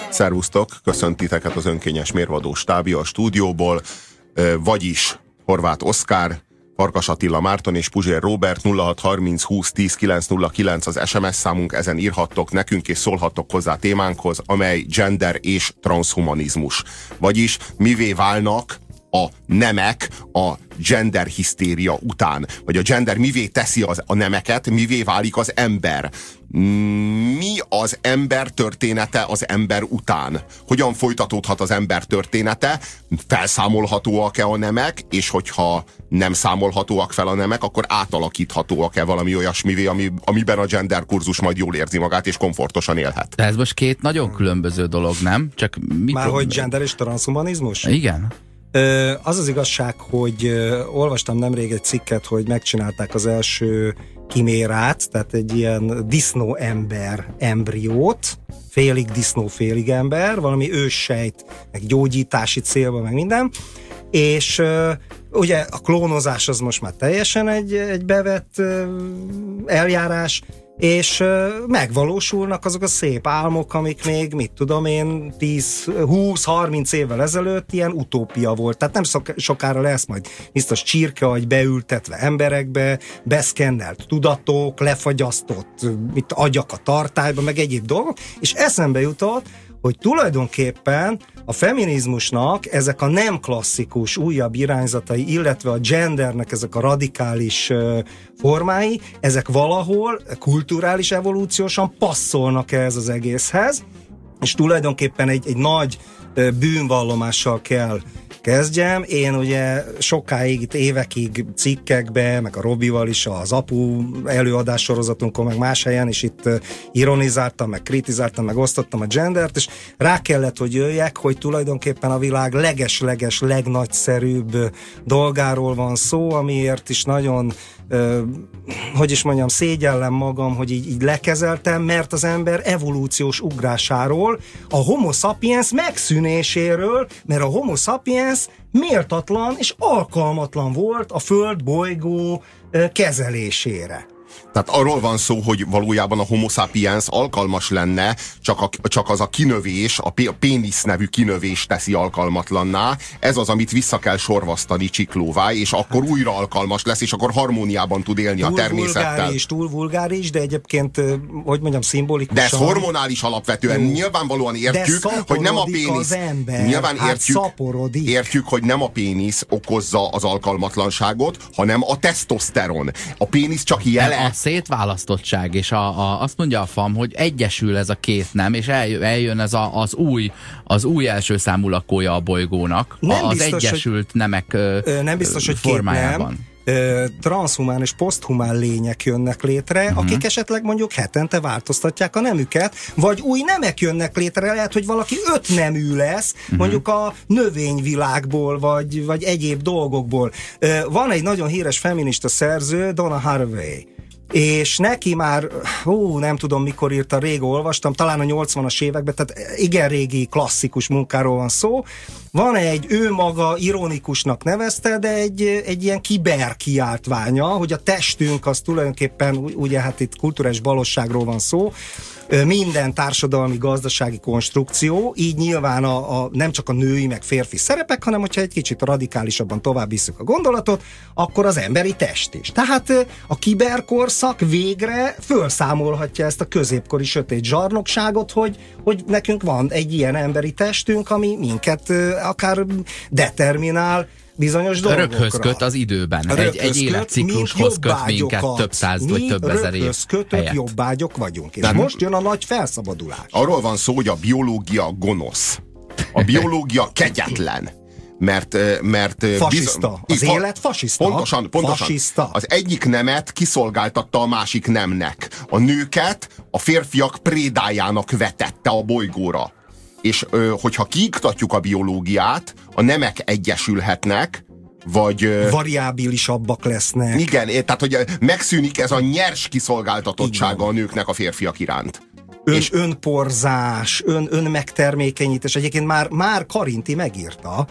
Szervusztok, köszönt titeket az önkényes mérvadó stábja a stúdióból, vagyis Horváth Oszkár, Farkas Attila Márton és Puzsér Róbert. 0630 20 10 909 az SMS számunk, ezen írhattok nekünk és szólhattok hozzá témánkhoz, amely gender és transhumanizmus. Vagyis mivé válnak a nemek a gender hisztéria után, vagy a gender mivé teszi a nemeket, mivé válik az ember. Mi az ember története az ember után? Hogyan folytatódhat az ember története? Felszámolhatóak-e a nemek, és hogyha nem számolhatóak fel a nemek, akkor átalakíthatóak-e valami olyasmivé, amiben a gender kurzus majd jól érzi magát, és komfortosan élhet? De ez most két nagyon különböző dolog, nem? Csak hogy gender és transhumanizmus? Igen. Az az igazság, hogy olvastam nemrég egy cikket, hogy megcsinálták az első kimérát, tehát egy ilyen disznóember embriót, félig disznó, félig ember, valami őssejt, meg gyógyítási célban, meg minden, és ugye a klónozás az most már teljesen egy bevett eljárás, és megvalósulnak azok a szép álmok, amik még, mit tudom én, 10-20-30 évvel ezelőtt ilyen utópia volt. Tehát nem sokára lesz majd biztos csirkeagy beültetve emberekbe, beszkennelt tudatok, lefagyasztott agyak a tartályba, meg egyéb dolgok, és eszembe jutott, hogy tulajdonképpen a feminizmusnak ezek a nem klasszikus újabb irányzatai, illetve a gendernek ezek a radikális formái, ezek valahol kulturális evolúciósan passzolnak ehhez az egészhez, és tulajdonképpen egy nagy bűnvallomással kell kezdjem. Én ugye sokáig, itt évekig cikkekbe, meg a Robival is az Apu előadás sorozatunkon, meg más helyen is itt ironizáltam, meg kritizáltam, meg osztottam a gendert, és rá kellett, hogy jöjjek, hogy tulajdonképpen a világ leges-leges, legnagyszerűbb dolgáról van szó, amiért is nagyon hogy is mondjam, szégyellem magam, hogy így lekezeltem, mert az ember evolúciós ugrásáról, a homo sapiens megszűnéséről, mert a homo sapiens méltatlan és alkalmatlan volt a Föld bolygó kezelésére. Tehát arról van szó, hogy valójában a homo sapiens alkalmas lenne, csak az a kinövés, a pénisz nevű kinövés teszi alkalmatlanná. Ez az, amit vissza kell sorvasztani csiklóvá, és akkor újra alkalmas lesz, és akkor harmóniában tud élni a természettel. Túl vulgáris, de egyébként, hogy mondjam, szimbolikusan. De ez hormonális alapvetően. Nyilvánvalóan értjük, hogy nem a pénisz. Nyilván értjük, hogy nem a pénisz okozza az alkalmatlanságot, hanem a tesztoszteron. A pénisz csak jele. A szétválasztottság, és azt mondja a FAM, hogy egyesül ez a két nem, és eljön ez az új első számú lakója a bolygónak, az biztos, egyesült nemek nem biztos, hogy formájában. Transhumán és poszthumán lények jönnek létre, akik esetleg mondjuk hetente változtatják a nemüket, vagy új nemek jönnek létre, lehet, hogy valaki 5 nemű lesz, mondjuk a növényvilágból, vagy egyéb dolgokból. Van egy nagyon híres feminista szerző, Donna Haraway, és neki már, nem tudom mikor írta, rég olvastam, talán a 80-as években, tehát igen régi klasszikus munkáról van szó. Van ő maga ironikusnak nevezte, de egy ilyen kiber kiáltványa, hogy a testünk az tulajdonképpen, ugye hát itt kulturális balosságról van szó, minden társadalmi, gazdasági konstrukció, így nyilván nem csak a női, meg férfi szerepek, hanem hogyha egy kicsit radikálisabban tovább visszük a gondolatot, akkor az emberi test is. Tehát a kiberkorszak végre felszámolhatja ezt a középkori sötét zsarnokságot, hogy nekünk van egy ilyen emberi testünk, ami minket akár determinál bizonyos dolgokra. Röghöz köt az időben. Egy életciklushoz köt minket több száz vagy több ezer év kötött jobbágyok vagyunk. És most jön a nagy felszabadulás. Arról van szó, hogy a biológia gonosz. A biológia kegyetlen. Mert fasiszta. Az élet fasiszta. Pontosan. Fasiszta. Az egyik nemet kiszolgáltatta a másik nemnek. A nőket a férfiak prédájának vetette a bolygóra. És hogyha kiiktatjuk a biológiát, a nemek egyesülhetnek, vagy variábilisabbak lesznek. Igen, tehát hogy megszűnik ez a nyers kiszolgáltatottsága a nőknek a férfiak iránt. Önporzás, önmegtermékenyítés. Egyébként már Karinti megírta,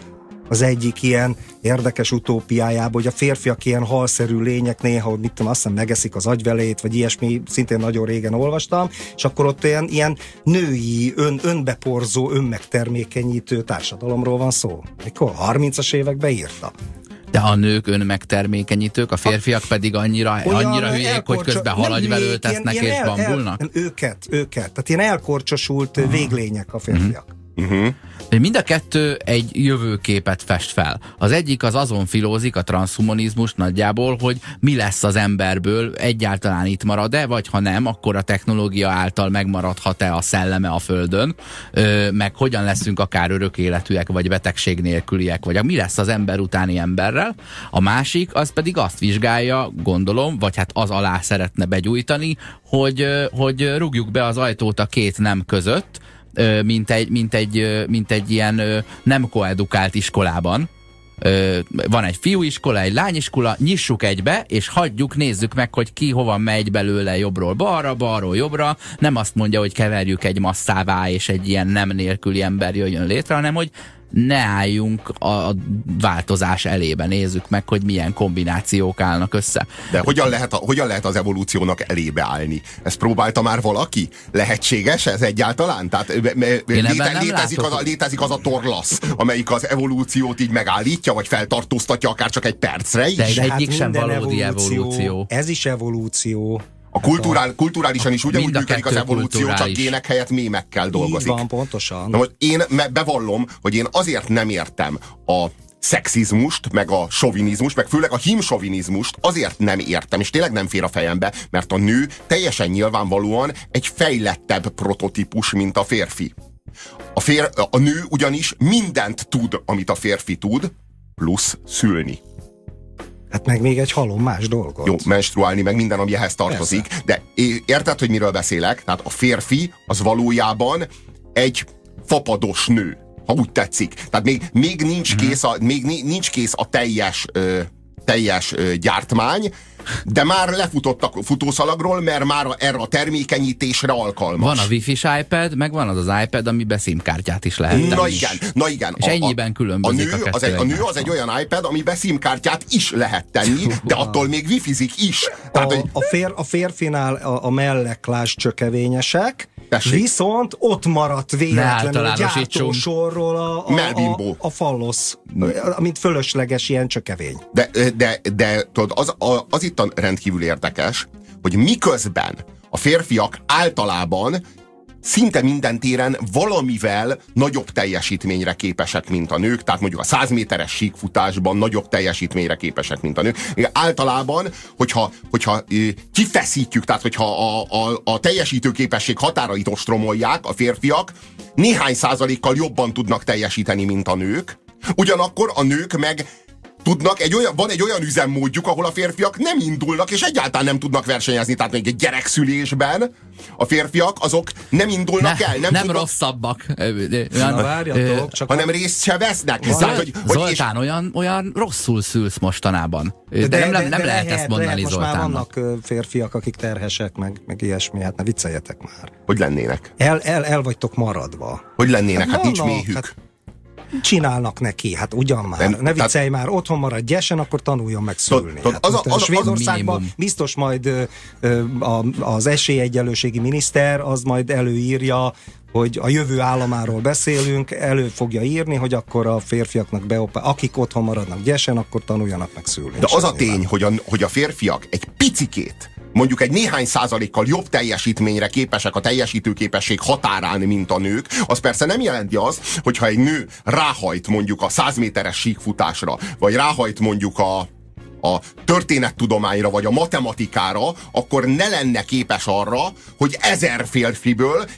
az egyik ilyen érdekes utópiájában, hogy a férfiak ilyen halszerű lények néha, hogy mit tudom, azt hiszem megeszik az agyvelét, vagy ilyesmi, szintén nagyon régen olvastam, és akkor ott ilyen női, önbeporzó, önmegtermékenyítő társadalomról van szó. Mikor? 30-as években írta. De a nők önmegtermékenyítők, a férfiak pedig annyira hülyék, hogy közben halagyvelőt tesznek és bambulnak? Nem, őket. Tehát ilyen elkorcsosult véglények a férfiak. Mind a kettő egy jövőképet fest fel. Az egyik az azon filózik, a transhumanizmus nagyjából, hogy mi lesz az emberből, egyáltalán itt marad-e, vagy ha nem, akkor a technológia által megmaradhat-e a szelleme a Földön, meg hogyan leszünk akár örök életűek, vagy betegség nélküliek, vagy mi lesz az ember utáni emberrel. A másik, az pedig azt vizsgálja, gondolom, vagy hát az alá szeretne begyújtani, hogy rúgjuk be az ajtót a két nem között, mint egy ilyen nem koedukált iskolában. Van egy fiúiskola, egy lányiskola, nyissuk egybe, és hagyjuk, nézzük meg, hogy ki hova megy belőle jobbról balra, balról jobbra. Nem azt mondja, hogy keverjük egy masszává, és egy ilyen nem nélküli ember jöjjön létre, hanem hogy ne álljunk a változás elébe, nézzük meg, hogy milyen kombinációk állnak össze. De hogyan lehet az evolúciónak elébe állni? Ezt próbálta már valaki? Lehetséges ez egyáltalán? Tehát létezik az a torlasz, amelyik az evolúciót így megállítja, vagy feltartóztatja akár csak egy percre is? De egyik sem valódi evolúció. Ez is evolúció. Kulturálisan is ugyanúgy működik az evolúció, csak gének helyett mémekkel dolgozik. Így van, pontosan. Na most én bevallom, hogy én azért nem értem a szexizmust, meg a sovinizmust, meg főleg a hímsovinizmust azért nem értem, és tényleg nem fér a fejembe, mert a nő teljesen nyilvánvalóan egy fejlettebb prototípus, mint a férfi. A nő ugyanis mindent tud, amit a férfi tud, plusz szülni. Hát meg még egy halom más dolgot. Jó, menstruálni, meg minden, ami ehhez tartozik. Persze. De érted, hogy miről beszélek? Tehát a férfi az valójában egy fapados nő, ha úgy tetszik. Tehát még nincs kész a teljes gyártmány, de már lefutottak futószalagról, mert már erre a termékenyítésre alkalmas. Van a Wi-Fi-s iPad, meg van az iPad, amiben SIM-kártyát is lehet. Na igen. És ennyiben különbözik a kettő. A nő az egy olyan iPad, amiben SIM-kártyát is lehet tenni, de attól még wifi-zik is. Tehát, a férfinál a melleklás csökevényesek, tessék. Viszont ott maradt véletlenül a gyártósorról a fallosz, mint fölösleges ilyen csökevény. De tudod, az itt a rendkívül érdekes, hogy miközben a férfiak általában szinte minden téren valamivel nagyobb teljesítményre képesek, mint a nők, tehát mondjuk a 100 méteres síkfutásban nagyobb teljesítményre képesek, mint a nők. Általában, hogyha kifeszítjük, tehát hogyha a teljesítőképesség határait ostromolják, a férfiak néhány százalékkal jobban tudnak teljesíteni, mint a nők, ugyanakkor a nők meg van egy olyan üzemmódjuk, ahol a férfiak nem indulnak, és egyáltalán nem tudnak versenyezni. Tehát még egy gyerekszülésben a férfiak azok nem indulnak el. Nem rosszabbak. Hanem részt se vesznek. Zoltán, olyan rosszul szülsz mostanában. Nem lehet ezt mondani Zoltánnak. Most már vannak férfiak, akik terhesek, meg ilyesmi. Hát ne vicceljetek már. Hogy lennének? El vagytok maradva. Hogy lennének? Hát nincs méhük. Csinálnak neki, hát ugyan már. Ne viccelj már, otthon marad gyesen, akkor tanuljon meg szülni. Svédországban biztos majd az esélyegyenlőségi miniszter az majd előírja, hogy a jövő államáról beszélünk, elő fogja írni, hogy akkor a férfiaknak akik otthon maradnak gyesen, akkor tanuljanak meg szülni. De az a tény, hogy a férfiak egy picikét, mondjuk egy néhány százalékkal jobb teljesítményre képesek a teljesítőképesség határán, mint a nők, az persze nem jelenti azt, hogyha egy nő ráhajt mondjuk a 100 méteres síkfutásra, vagy ráhajt mondjuk a történettudományra, vagy a matematikára, akkor ne lenne képes arra, hogy 1000 férfiből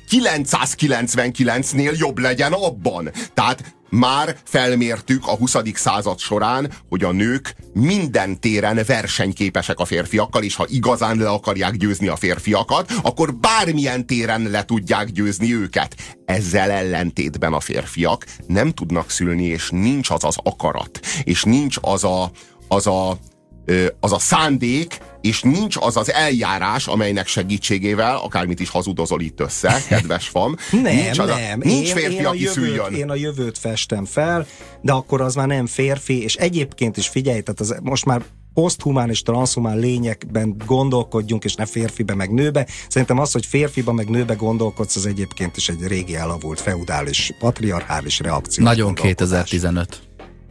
999-nél jobb legyen abban. Tehát már felmértük a 20. század során, hogy a nők minden téren versenyképesek a férfiakkal, és ha igazán le akarják győzni a férfiakat, akkor bármilyen téren le tudják győzni őket. Ezzel ellentétben a férfiak nem tudnak szülni, és nincs az akarat, és nincs az a szándék, és nincs az az eljárás, amelynek segítségével, akármit is hazudozol itt össze, kedves fam, nincs férfi, aki szüljön. Én a jövőt festem fel, de akkor az már nem férfi, és egyébként is figyelj, tehát most már poszthumán és transzhumán lényekben gondolkodjunk, és ne férfibe meg nőbe. Szerintem az, hogy férfiba meg nőbe gondolkodsz, az egyébként is egy régi elavult, feudális, patriarchális reakció. Nagyon 2015.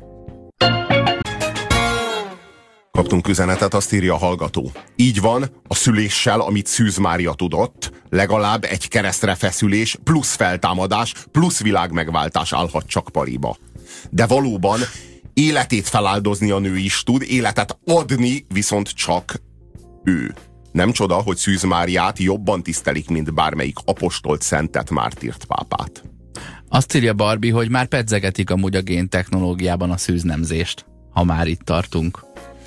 Kaptunk üzenetet, azt írja a hallgató. Így van, a szüléssel, amit Szűz Mária tudott, legalább egy keresztre feszülés, plusz feltámadás, plusz világmegváltás állhat csak pariba. De valóban életét feláldozni a nő is tud, életet adni viszont csak ő. Nem csoda, hogy Szűz Máriát jobban tisztelik, mint bármelyik apostolt, szentet, mártírt pápát. Azt írja Barbie, hogy már pedzegetik amúgy a géntechnológiában a szűznemzést, ha már itt tartunk.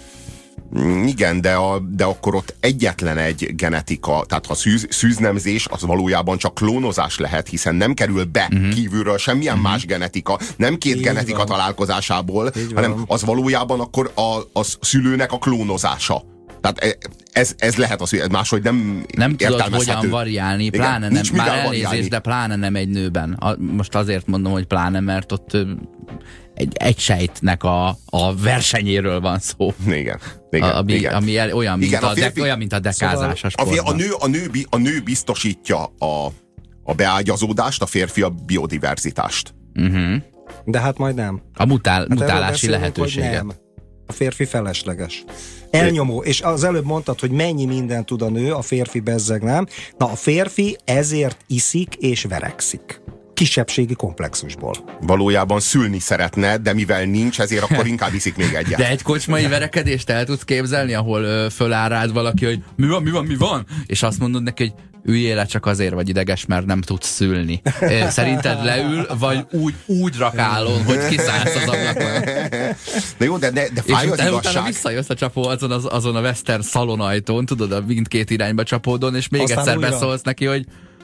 Igen, de akkor ott egyetlen egy genetika, tehát ha szűznemzés, az valójában csak klónozás lehet, hiszen nem kerül be kívülről semmilyen más genetika, nem két Így genetika van. találkozásából, hanem az valójában akkor a szülőnek a klónozása. Tehát ez lehet az, hogy máshogy Nem tudod értelmezhető. hogyan variálni, Igen, pláne nem, nincs már mivel elnézést, variálni. de pláne nem egy nőben. Most azért mondom, hogy pláne, mert ott egy sejtnek a versenyéről van szó. Igen. Ami olyan, mint, Igen, olyan, mint a dekázás a sportban. A nő biztosítja a beágyazódást, a férfi a biodiverzitást. De hát majd nem. A Hát erről mutálási beszélünk, lehetőséget. hogy nem. A férfi felesleges. Elnyomó. És az előbb mondtad, hogy mennyi mindent tud a nő, a férfi bezzeg nem. Na, a férfi ezért iszik és verekszik. Kisebbségi komplexusból. Valójában szülni szeretne, de mivel nincs, ezért akkor inkább iszik még egyet. De egy kocsmai verekedést el tudsz képzelni, ahol föláll rád valaki, hogy mi van? És azt mondod neki, hogy üljél le, csak azért vagy ideges, mert nem tudsz szülni. Szerinted leül, vagy úgy rakálon, hogy kiszállsz az ablakon? De jó, de fáj És az utána igazság. visszajössz a csapó azon a western szalonajtón, tudod, a mindkét irányba csapódon, és még Aztán egyszer újra. beszólsz neki, hogy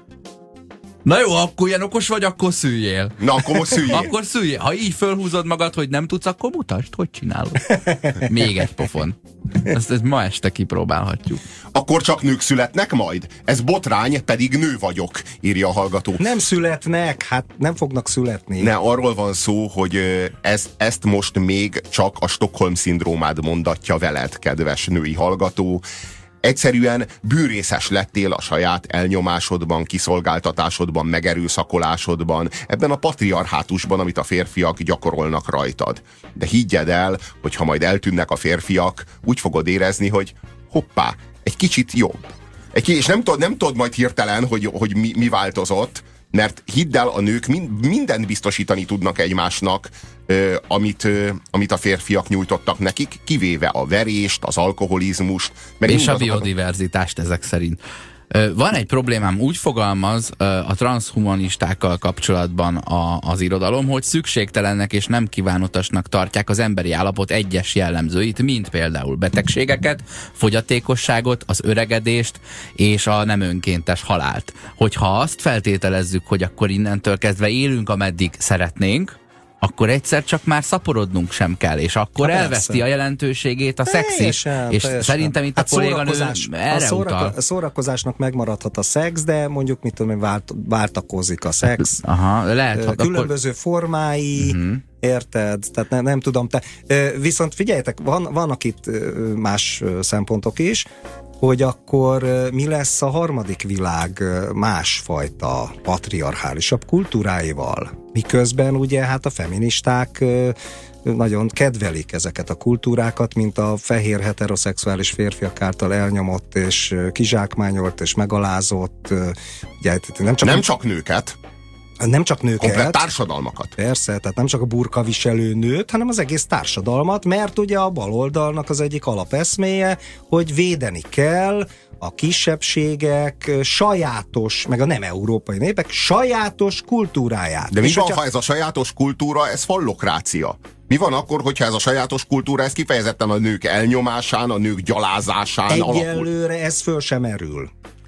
na jó, akkor ilyen okos vagy, akkor szüljél. Na, akkor most szüljél. Akkor szüljél. Ha így fölhúzod magad, hogy nem tudsz, akkor mutasd, hogy csinálod. Még egy pofon. Ezt ma este kipróbálhatjuk. Akkor csak nők születnek majd? Ez botrány, pedig nő vagyok, írja a hallgató. Nem születnek, hát nem fognak születni. Ne, arról van szó, hogy ezt most még csak a Stockholm-szindrómád mondatja veled, kedves női hallgató. Egyszerűen bűrészes lettél a saját elnyomásodban, kiszolgáltatásodban, megerőszakolásodban, ebben a patriarhátusban, amit a férfiak gyakorolnak rajtad. De higgyed el, hogy ha majd eltűnnek a férfiak, úgy fogod érezni, hogy hoppá, egy kicsit jobb. És nem tudod majd hirtelen, hogy mi változott, mert hidd el, a nők mindent biztosítani tudnak egymásnak, amit a férfiak nyújtottak nekik, kivéve a verést, az alkoholizmust. És a biodiverzitást ezek szerint. Van egy problémám, úgy fogalmaz a transhumanistákkal kapcsolatban az irodalom, hogy szükségtelennek és nem kívánatasnak tartják az emberi állapot egyes jellemzőit, mint például betegségeket, fogyatékosságot, az öregedést és a nem önkéntes halált. Hogyha azt feltételezzük, hogy akkor innentől kezdve élünk, ameddig szeretnénk, akkor egyszer csak már szaporodnunk sem kell, és akkor elveszti a jelentőségét a szex is. És szerintem itt a kolléganő erre utal. A szórakozásnak megmaradhat a szex, de mondjuk, mit tudom én, váltakozik a szex. Aha, lehet, különböző formái, érted? Tehát nem tudom. Viszont figyeljetek, vannak itt más szempontok is, hogy akkor mi lesz a harmadik világ másfajta patriarchálisabb kultúráival. Miközben ugye hát a feministák nagyon kedvelik ezeket a kultúrákat, mint a fehér heteroszexuális férfiak által elnyomott és kizsákmányolt és megalázott. Ugye, nem csak nőket. Nem csak nőket. Komplett társadalmakat. Persze, tehát nem csak a burkaviselő nőt, hanem az egész társadalmat, mert ugye a baloldalnak az egyik alapeszméje, hogy védeni kell a kisebbségek sajátos, meg a nem európai népek sajátos kultúráját. De mi van, ha ez a sajátos kultúra, ez fallokrácia? Mi van akkor, hogyha ez a sajátos kultúra, ez kifejezetten a nők elnyomásán, a nők gyalázásán alapul? Egyelőre ez föl sem erül.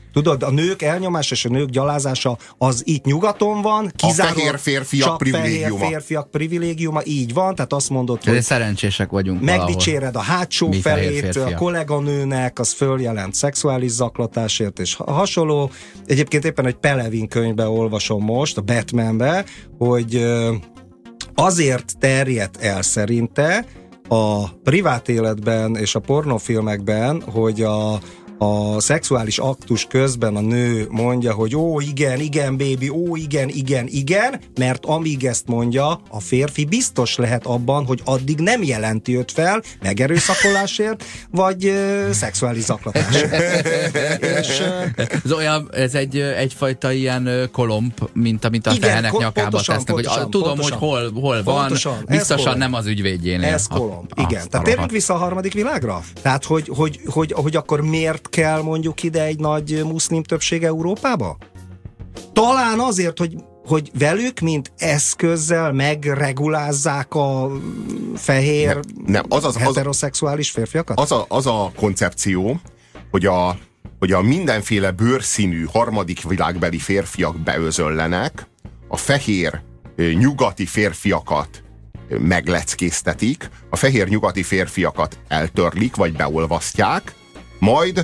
Tudod, a nők elnyomása és a nők gyalázása az itt nyugaton van, kizárólag a fehér férfiak privilégiuma. Fehér férfiak privilégiuma, így van, tehát azt mondod, hogy szerencsések vagyunk megdicséred a hátsó mi felét, a kolléganőnek, az följelent szexuális zaklatásért és hasonló. Egyébként éppen egy Pelevin könyvbe olvasom most, a Batmanbe, hogy azért terjedt el szerinte a privát életben és a pornófilmekben, hogy a szexuális aktus közben a nő mondja, hogy ó, igen, igen, baby, ó, igen, igen, igen, mert amíg ezt mondja, a férfi biztos lehet abban, hogy addig nem jelenti őt fel megerőszakolásért, vagy szexuális zaklatásért. És, ez egyfajta ilyen kolomb, mint amit a tehenek nyakába tesznek, hogy tudom, hogy hol van, biztosan nem az ügyvédjénél. Ez kolomb, igen. Tehát térjünk vissza a harmadik világra? Tehát, hogy akkor miért kell mondjuk ide egy nagy muszlim többség Európába? Talán azért, hogy velük, mint eszközzel megregulázzák a fehér heteroszexuális férfiakat? Az a koncepció, hogy a mindenféle bőrszínű harmadik világbeli férfiak beözöllenek, a fehér nyugati férfiakat megleckéztetik, a fehér nyugati férfiakat eltörlik, vagy beolvasztják, majd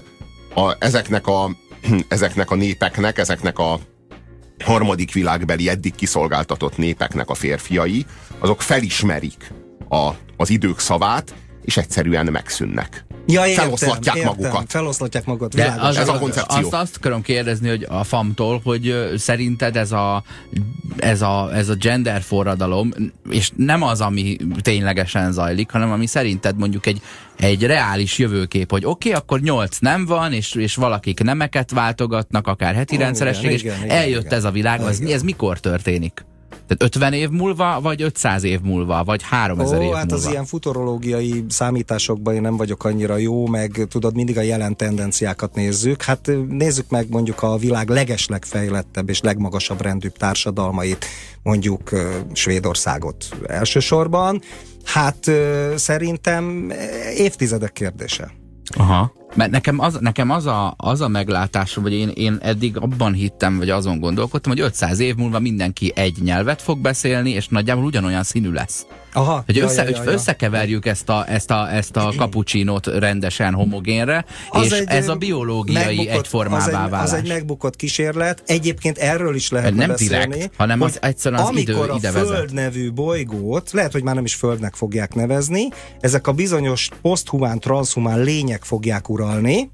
ezeknek a népeknek, ezeknek a harmadik világbeli eddig kiszolgáltatott népeknek a férfiai, azok felismerik az idők szavát, és egyszerűen megszűnnek. Ja, feloszlatják magukat. Feloszlatják magukat. Ez a koncepció. Azt akarom kérdezni, hogy a FAM-tól, hogy szerinted ez a gender forradalom, és nem az, ami ténylegesen zajlik, hanem ami szerinted mondjuk egy reális jövőkép, hogy oké, akkor 8 nem van, és valakik nemeket váltogatnak, akár heti rendszeresség, és eljött ez a világ, ez mikor történik? Tehát 50 év múlva, vagy 500 év múlva, vagy 3000 év múlva? Hát az ilyen futurológiai számításokban én nem vagyok annyira jó, meg tudod, mindig a jelen tendenciákat nézzük. Hát nézzük meg mondjuk a világ legeslegfejlettebb és legmagasabb rendű társadalmait, mondjuk Svédországot elsősorban. Hát szerintem évtizedek kérdése. Aha. Mert nekem az a meglátásom, hogy én eddig abban hittem, vagy azon gondolkodtam, hogy 500 év múlva mindenki egy nyelvet fog beszélni, és nagyjából ugyanolyan színű lesz. Aha, hogy összekeverjük ezt a kapucsinót rendesen homogénre, és ez a biológiai egyformává válás. Az egy megbukott kísérlet. Egyébként erről is lehetne nem beszélni. Direkt, hanem az egyszerűen az ide vezet. Amikor a Föld nevű bolygót, lehet, hogy már nem is Földnek fogják nevezni, ezek a bizonyos poszthumán, transzhumán lények fogják uralni,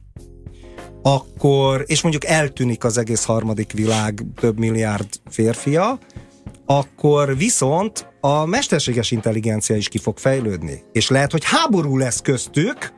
akkor, és mondjuk eltűnik az egész harmadik világ több milliárd férfia, akkor viszont a mesterséges intelligencia is ki fog fejlődni. És lehet, hogy háború lesz köztük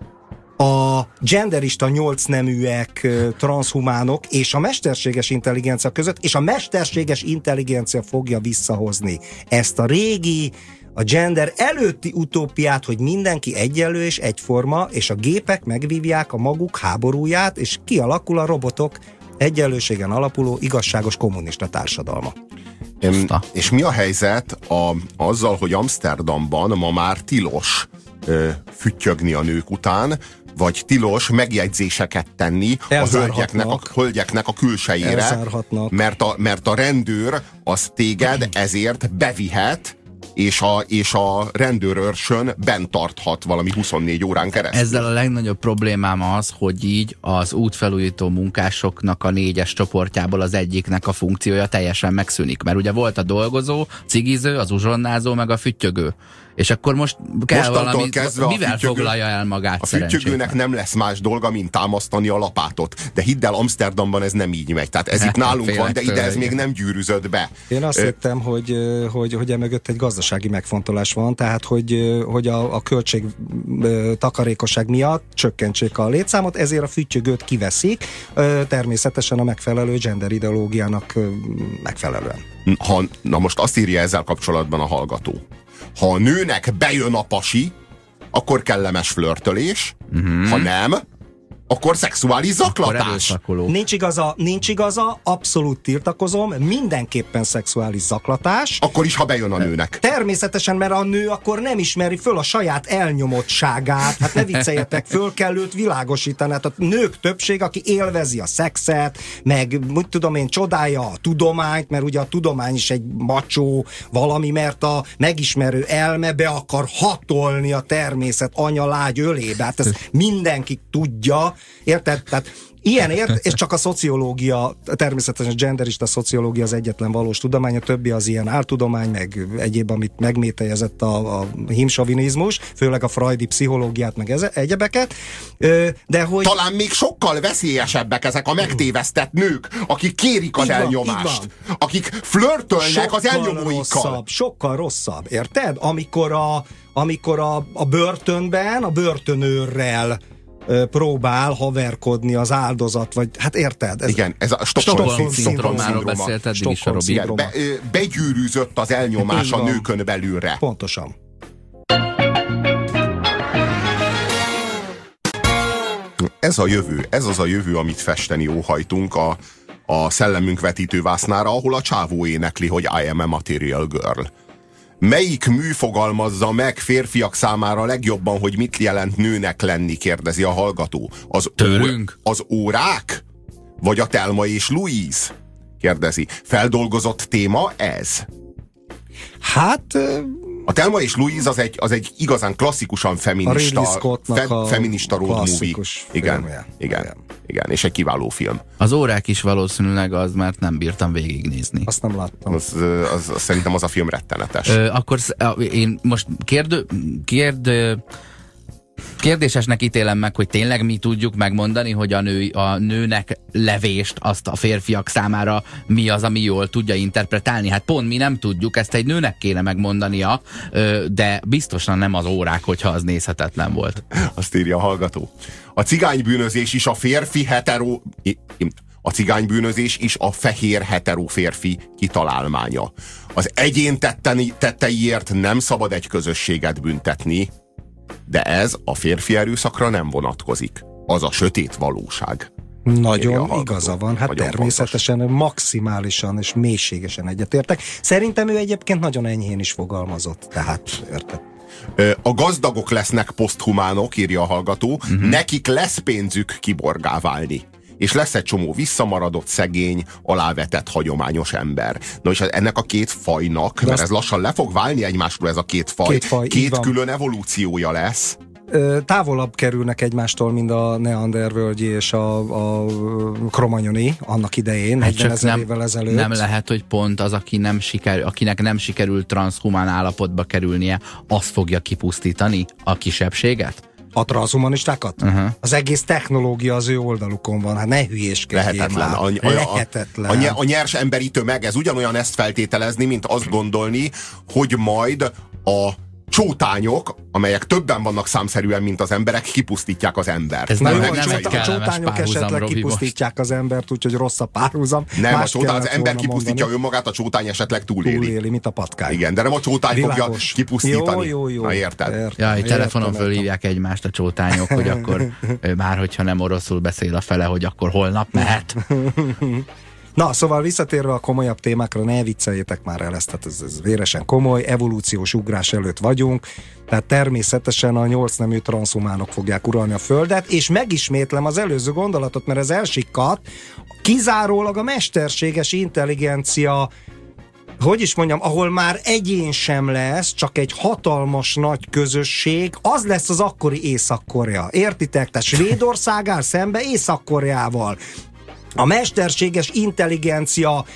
a genderista 8 neműek, transzhumánok és a mesterséges intelligencia között, és a mesterséges intelligencia fogja visszahozni ezt a régi, a gender előtti utópiát, hogy mindenki egyenlő és egyforma, és a gépek megvívják a maguk háborúját, és kialakul a robotok egyenlőségen alapuló igazságos kommunista társadalma. És mi a helyzet azzal, hogy Amsterdamban ma már tilos füttyögni a nők után, vagy tilos megjegyzéseket tenni a hölgyeknek a külsejére, mert a rendőr az téged ezért bevihet, és a rendőrőrsön bent tarthat valami 24 órán keresztül. Ezzel a legnagyobb problémám az, hogy így az útfelújító munkásoknak a 4-es csoportjából az egyiknek a funkciója teljesen megszűnik. Mert ugye volt a dolgozó, cigiző, az uzsonnázó, meg a füttyögő. És akkor most kell valami, mivel foglalja el magát? A füttyögőnek nem lesz más dolga, mint támasztani a lapátot. De hidd el, Amsterdamban ez nem így megy. Tehát ez itt nálunk van, de ide ez még nem gyűrűzött be. Én azt hittem, hogy emögött egy gazdasági megfontolás van, tehát hogy a költség takarékosság miatt csökkentsék a létszámot, ezért a füttyögőt kiveszik, természetesen a megfelelő gender ideológiának megfelelően. Na most azt írja ezzel kapcsolatban a hallgató. Ha a nőnek bejön a pasi, akkor kellemes flörtölés, ha nem, akkor szexuális zaklatás. Nincs igaza, abszolút tiltakozom, mindenképpen szexuális zaklatás. Akkor is, ha bejön a nőnek. Természetesen, mert a nő akkor nem ismeri föl a saját elnyomottságát. Hát ne vicceljetek, föl kell őt világosítani. Hát a nők többség, aki élvezi a szexet, meg úgy tudom én, csodálja a tudományt, mert ugye a tudomány is egy macsó valami, mert a megismerő elme be akar hatolni a természet anyalágy ölébe. Hát ezt mindenki tudja. Érted? Tehát és csak a szociológia, természetesen a genderista szociológia az egyetlen valós tudomány, a többi az ilyen áltudomány, meg egyéb, amit megmételjezett a himsovinizmus, főleg a freudi pszichológiát, meg egyebeket. De hogy... Talán még sokkal veszélyesebbek ezek a megtévesztett nők, akik kérik az elnyomást, akik flörtölnek az elnyomóikkal. Sokkal rosszabb, érted? Amikor a börtönben, a börtönőrrel próbál haverkodni az áldozat, vagy hát érted? Igen, ez a Stockholm szindrómáról beszélt eddig is a Robi. Begyűrűzött az elnyomás a nőkön belülre. Pontosan. Ez az a jövő, amit festeni óhajtunk a szellemünk vetítővásznára, ahol a csávó énekli, hogy I am a material girl. Melyik mű fogalmazza meg férfiak számára legjobban, hogy mit jelent nőnek lenni, kérdezi a hallgató. Az órák? Vagy a Thelma és Louise? Kérdezi. Feldolgozott téma ez? Hát... A Thelma és Louise az egy igazán klasszikusan feminista road movie. Igen, és egy kiváló film. Az órák is valószínűleg az, mert nem bírtam végignézni. Azt nem láttam. Szerintem az a film rettenetes. Akkor én most kérdésesnek ítélem meg, hogy tényleg mi tudjuk megmondani, hogy a nőnek levést azt a férfiak számára mi az, ami jól tudja interpretálni. Hát pont mi nem tudjuk, ezt egy nőnek kéne megmondania, de biztosan nem az órák, hogyha az nézhetetlen volt. Azt írja a hallgató. A cigánybűnözés is a a cigánybűnözés is a fehér hetero férfi kitalálmánya. Az egyén tetteiért nem szabad egy közösséget büntetni, de ez a férfi erőszakra nem vonatkozik. Az a sötét valóság. Nagyon igaza van, hát nagyon természetesen fontos. Maximálisan és mélységesen egyetértek. Szerintem ő egyébként nagyon enyhén is fogalmazott, tehát érted. A gazdagok lesznek poszthumánok, írja a hallgató, nekik lesz pénzük kiborgá válni. És lesz egy csomó visszamaradott, szegény, alávetett, hagyományos ember. Na és ennek a két fajnak, mert ez lassan le fog válni egymásról ez a két faj két külön evolúciója lesz. Távolabb kerülnek egymástól, mint a neandervölgyi és a kromagnoni annak idején, 40 000 évvel ezelőtt. Nem lehet, hogy pont az, akinek nem sikerült transzhumán állapotba kerülnie, az fogja kipusztítani a kisebbséget? A transhumanistákat? Az egész technológia az ő oldalukon van, hát ne hülyéskedjél már. Lehetetlen. A nyers emberi tömeg, ez ugyanolyan ezt feltételezni, mint azt gondolni, hogy majd a csótányok, amelyek többen vannak számszerűen, mint az emberek, kipusztítják az embert. Ez nem a csótányok esetleg kipusztítják az embert, úgyhogy rossz a párhuzam. Nem, az ember kipusztítja önmagát, a csótány esetleg túléli. Mint a patkány. Igen, de nem a csótány fogja kipusztítani. Jó. Na érted? Jaj, telefonon fölhívják egymást a csótányok, hogy akkor már, hogyha nem oroszul beszél a fele, hogy akkor holnap mehet. Na, szóval visszatérve a komolyabb témákra, ne vicceljétek már el ezt, tehát ez véresen komoly, evolúciós ugrás előtt vagyunk, tehát természetesen a 8 nemű transzhumánok fogják uralni a Földet, és megismétlem az előző gondolatot, mert ez elsikkadt, kizárólag a mesterséges intelligencia, hogy is mondjam, ahol már egyén sem lesz, csak egy hatalmas nagy közösség, az lesz az akkori Észak-Korea. Értitek? Tehát Svédország áll szembe Észak-Koreával. A mesterséges intelligencia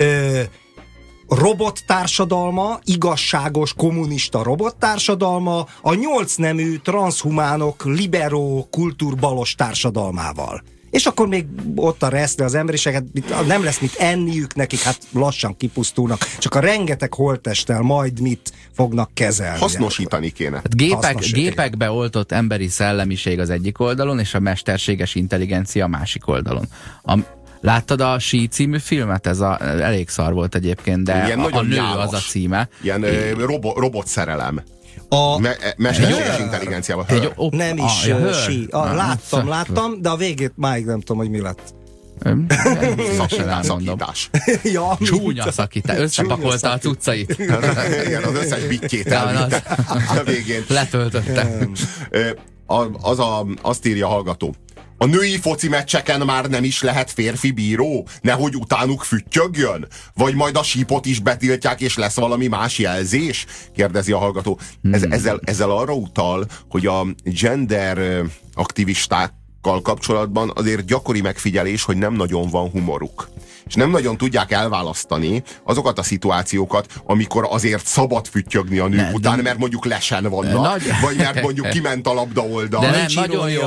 robottársadalma, igazságos kommunista robottársadalma a 8 nemű transzhumánok liberó kultúrbalos társadalmával. És akkor még ott a resztve az emberiséget, nem lesz mit enniük nekik, hát lassan kipusztulnak, csak a rengeteg holttesttel majd mit fognak kezelni. Hasznosítani kéne. Gépekbe oltott emberi szellemiség az egyik oldalon, és a mesterséges intelligencia a másik oldalon. Láttad a Sí című filmet? Ez elég szar volt egyébként, de a nő az a címe. Ilyen robotszerelem. Mesterséges intelligenciával. Nem is láttam, de a végét máig nem tudom, hogy mi lett. Szakítás. Ja, Csúnya szakítás. Összepakolta a cuccait. Igen, az összes bittyét elvitte a végén. Letöltötte. Azt írja a hallgató. A női foci meccseken már nem is lehet férfi bíró? Nehogy utánuk füttyögjön? Vagy majd a sípot is betiltják, és lesz valami más jelzés? Kérdezi a hallgató. Ezzel arra utal, hogy a gender aktivistákkal kapcsolatban azért gyakori megfigyelés, hogy nem nagyon van humoruk. És nem nagyon tudják elválasztani azokat a szituációkat, amikor azért szabad füttyögni a nők után, mert mondjuk lesen vannak, vagy mert mondjuk kiment a labda oldal. De nem,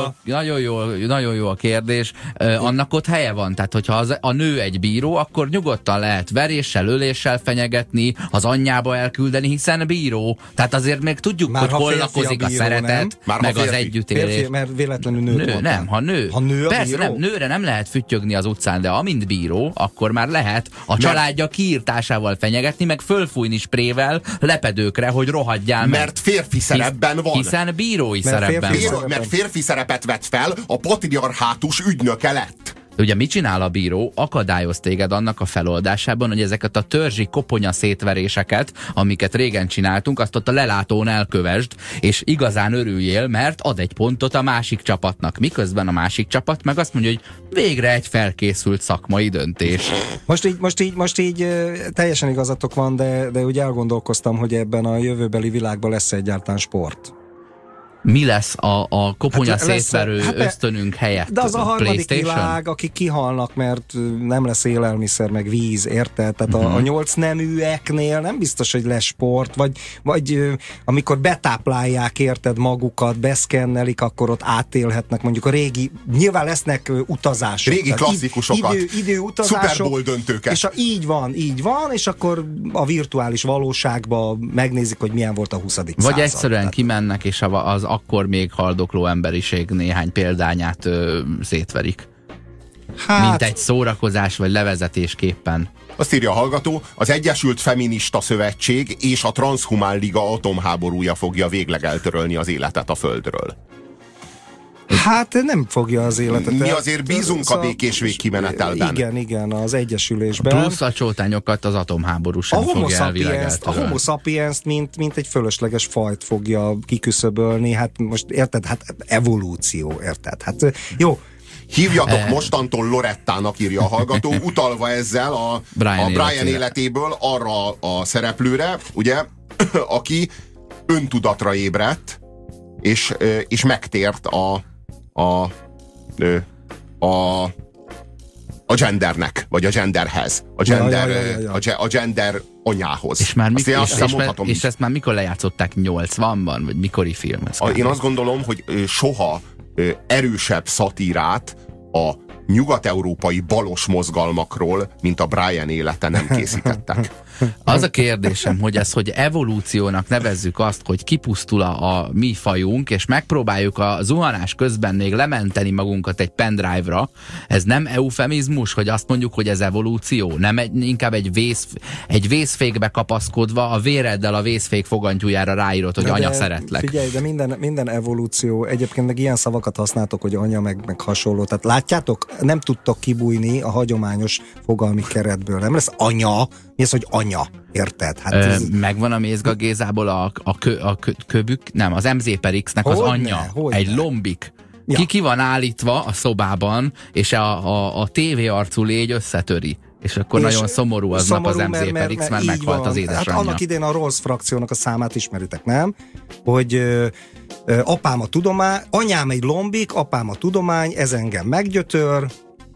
nagyon jó a kérdés. Annak ott helye van. Tehát, hogyha a nő egy bíró, akkor nyugodtan lehet veréssel, öléssel fenyegetni, az anyjába elküldeni, hiszen bíró. Tehát azért még tudjuk, már hogy hol lakozik a szeretet, meg az együttélés. Férfi, mert véletlenül nő. Nem, ha nő. Persze, nem, nőre nem lehet füttyögni az utcán, de amint bíró, akkor már lehet a családja kiírtásával fenyegetni, meg fölfújni sprével lepedőkre, hogy rohadjál meg. Mert férfi szerepben van. Hiszen bírói szerepben van. Mert férfi szerepet vett fel, a patriarhátus ügynöke lett. Ugye mit csinál a bíró? Akadályoz téged annak a feloldásában, hogy ezeket a törzsi koponya szétveréseket, amiket régen csináltunk, azt ott a lelátón elkövesd, és igazán örüljél, mert ad egy pontot a másik csapatnak. Miközben a másik csapat meg azt mondja, hogy végre egy felkészült szakmai döntés. Most így teljesen igazatok van, de úgy elgondolkoztam, hogy ebben a jövőbeli világban lesz egyáltalán sport. Mi lesz a koponya szétverő ösztönünk helyett? De az a harmadik világ, akik kihalnak, mert nem lesz élelmiszer, meg víz, érted? Tehát a 8 neműeknél nem biztos, hogy lesz sport, vagy amikor betáplálják, érted, magukat, beszkennelik, akkor ott átélhetnek mondjuk a régi, nyilván lesznek utazások. Régi klasszikusokat. Időutazások. Super Bowl döntőket. És így van, és akkor a virtuális valóságban megnézik, hogy milyen volt a 20. század. Vagy egyszerűen kimennek, és az akkor még haldokló emberiség néhány példányát szétverik. Mint egy szórakozás vagy levezetésképpen. Azt írja a hallgató, az Egyesült Feminista Szövetség és a Transhumán Liga atomháborúja fogja végleg eltörölni az életet a Földről. Hát nem fogja az életet. Mi azért bízunk a békés végkimenetelben. Igen, az egyesülésben. Plusz a csótányokat az atomháború sem fogja elvileg eltörölni. A homo sapiens mint egy fölösleges fajt fogja kiküszöbölni. Hát most érted? Hát evolúció, érted? Hát jó. Hívjatok mostantól Lorettának, írja a hallgató, utalva ezzel a Brian életéből arra a szereplőre, ugye, aki öntudatra ébredt, és megtért a gendernek, vagy a genderhez, a gender anyához. És ezt már mikor lejátszották? 80-ban? Vagy mikori film ez? Én azt gondolom, hogy soha erősebb szatírát a nyugat-európai balos mozgalmakról, mint a Brian élete nem készítettek. Az a kérdésem, hogy evolúciónak nevezzük azt, hogy kipusztul a mi fajunk, és megpróbáljuk a zuhanás közben még lementeni magunkat egy pendrive-ra, ez nem eufemizmus, hogy azt mondjuk, hogy ez evolúció? Nem inkább egy vészfékbe kapaszkodva a véreddel a vészfék fogantyújára ráírod, hogy anya, szeretlek. Figyelj, de minden evolúció, egyébként meg ilyen szavakat használtok, hogy anya, meg hasonló. Tehát látjátok, nem tudtok kibújni a hagyományos fogalmi keretből. Nem lesz anya, mi az, hogy anya, érted? Hát megvan a Mézga Gézából a köbük, nem, az MZ per X-nek az anyja, egy lombik. Ja. Ki van állítva a szobában, és a TV arcú légy összetöri. És akkor nagyon szomorú aznap az MZ per X, mert meghalt az édesanyja. Hát annak idén a Rolls frakciónak a számát ismeritek, nem? Hogy apám a tudomány, anyám egy lombik, apám a tudomány, ez engem meggyötör,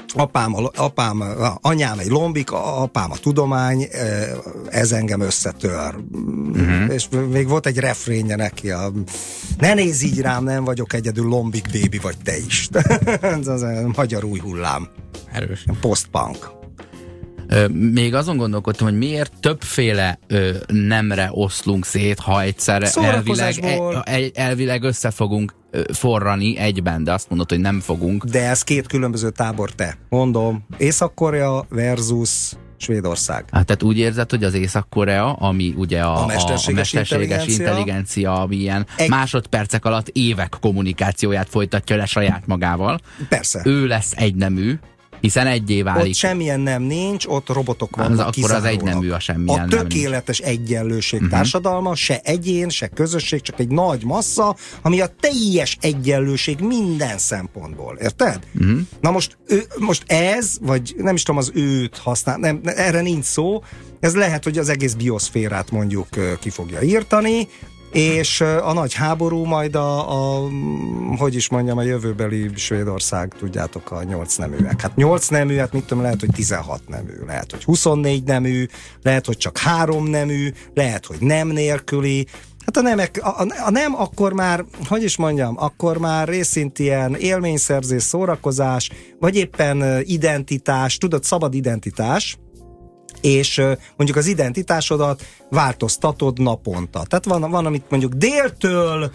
anyám egy lombik, apám a tudomány, ez engem összetör. És még volt egy refrénye neki, ne nézz így rám, nem vagyok egyedül, lombik bébi vagy te is. Ez az a magyar új hullám. Erős. Post-punk. Még azon gondolkodtam, hogy miért többféle nemre oszlunk szét, ha egyszerre elvileg össze fogunk forrani egyben, de azt mondod, hogy nem fogunk. De ez két különböző tábor, te. Mondom, Észak-Korea versus Svédország. Hát tehát úgy érzed, hogy az Észak-Korea, ami ugye a mesterséges intelligencia, ami ilyen másodpercek alatt évek kommunikációját folytatja le saját magával. Persze. Ő lesz egynemű, hiszen egyé válik. Ott semmilyen nem nincs, ott robotok vannak akkor kizárólag. Az egynemű a semmilyen nem. A tökéletes egyenlőség társadalma, se egyén, se közösség, csak egy nagy massza, ami a teljes egyenlőség minden szempontból. Érted? Na most ez, vagy nem is tudom, az őt használ, nem, erre nincs szó, ez lehet, hogy az egész bioszférát mondjuk ki fogja írtani, és a nagy háború majd hogy is mondjam, a jövőbeli Svédország, tudjátok, a 8 neműek. Hát 8 nemű, hát mit tudom, lehet, hogy 16 nemű, lehet, hogy 24 nemű, lehet, hogy csak 3 nemű, lehet, hogy nem nélküli. Hát a nem akkor már, hogy is mondjam, akkor már részint ilyen élményszerzés, szórakozás, vagy éppen identitás, tudod, szabad identitás, és mondjuk az identitásodat változtatod naponta. Tehát van amit mondjuk déltől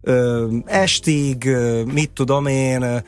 estig, mit tudom én,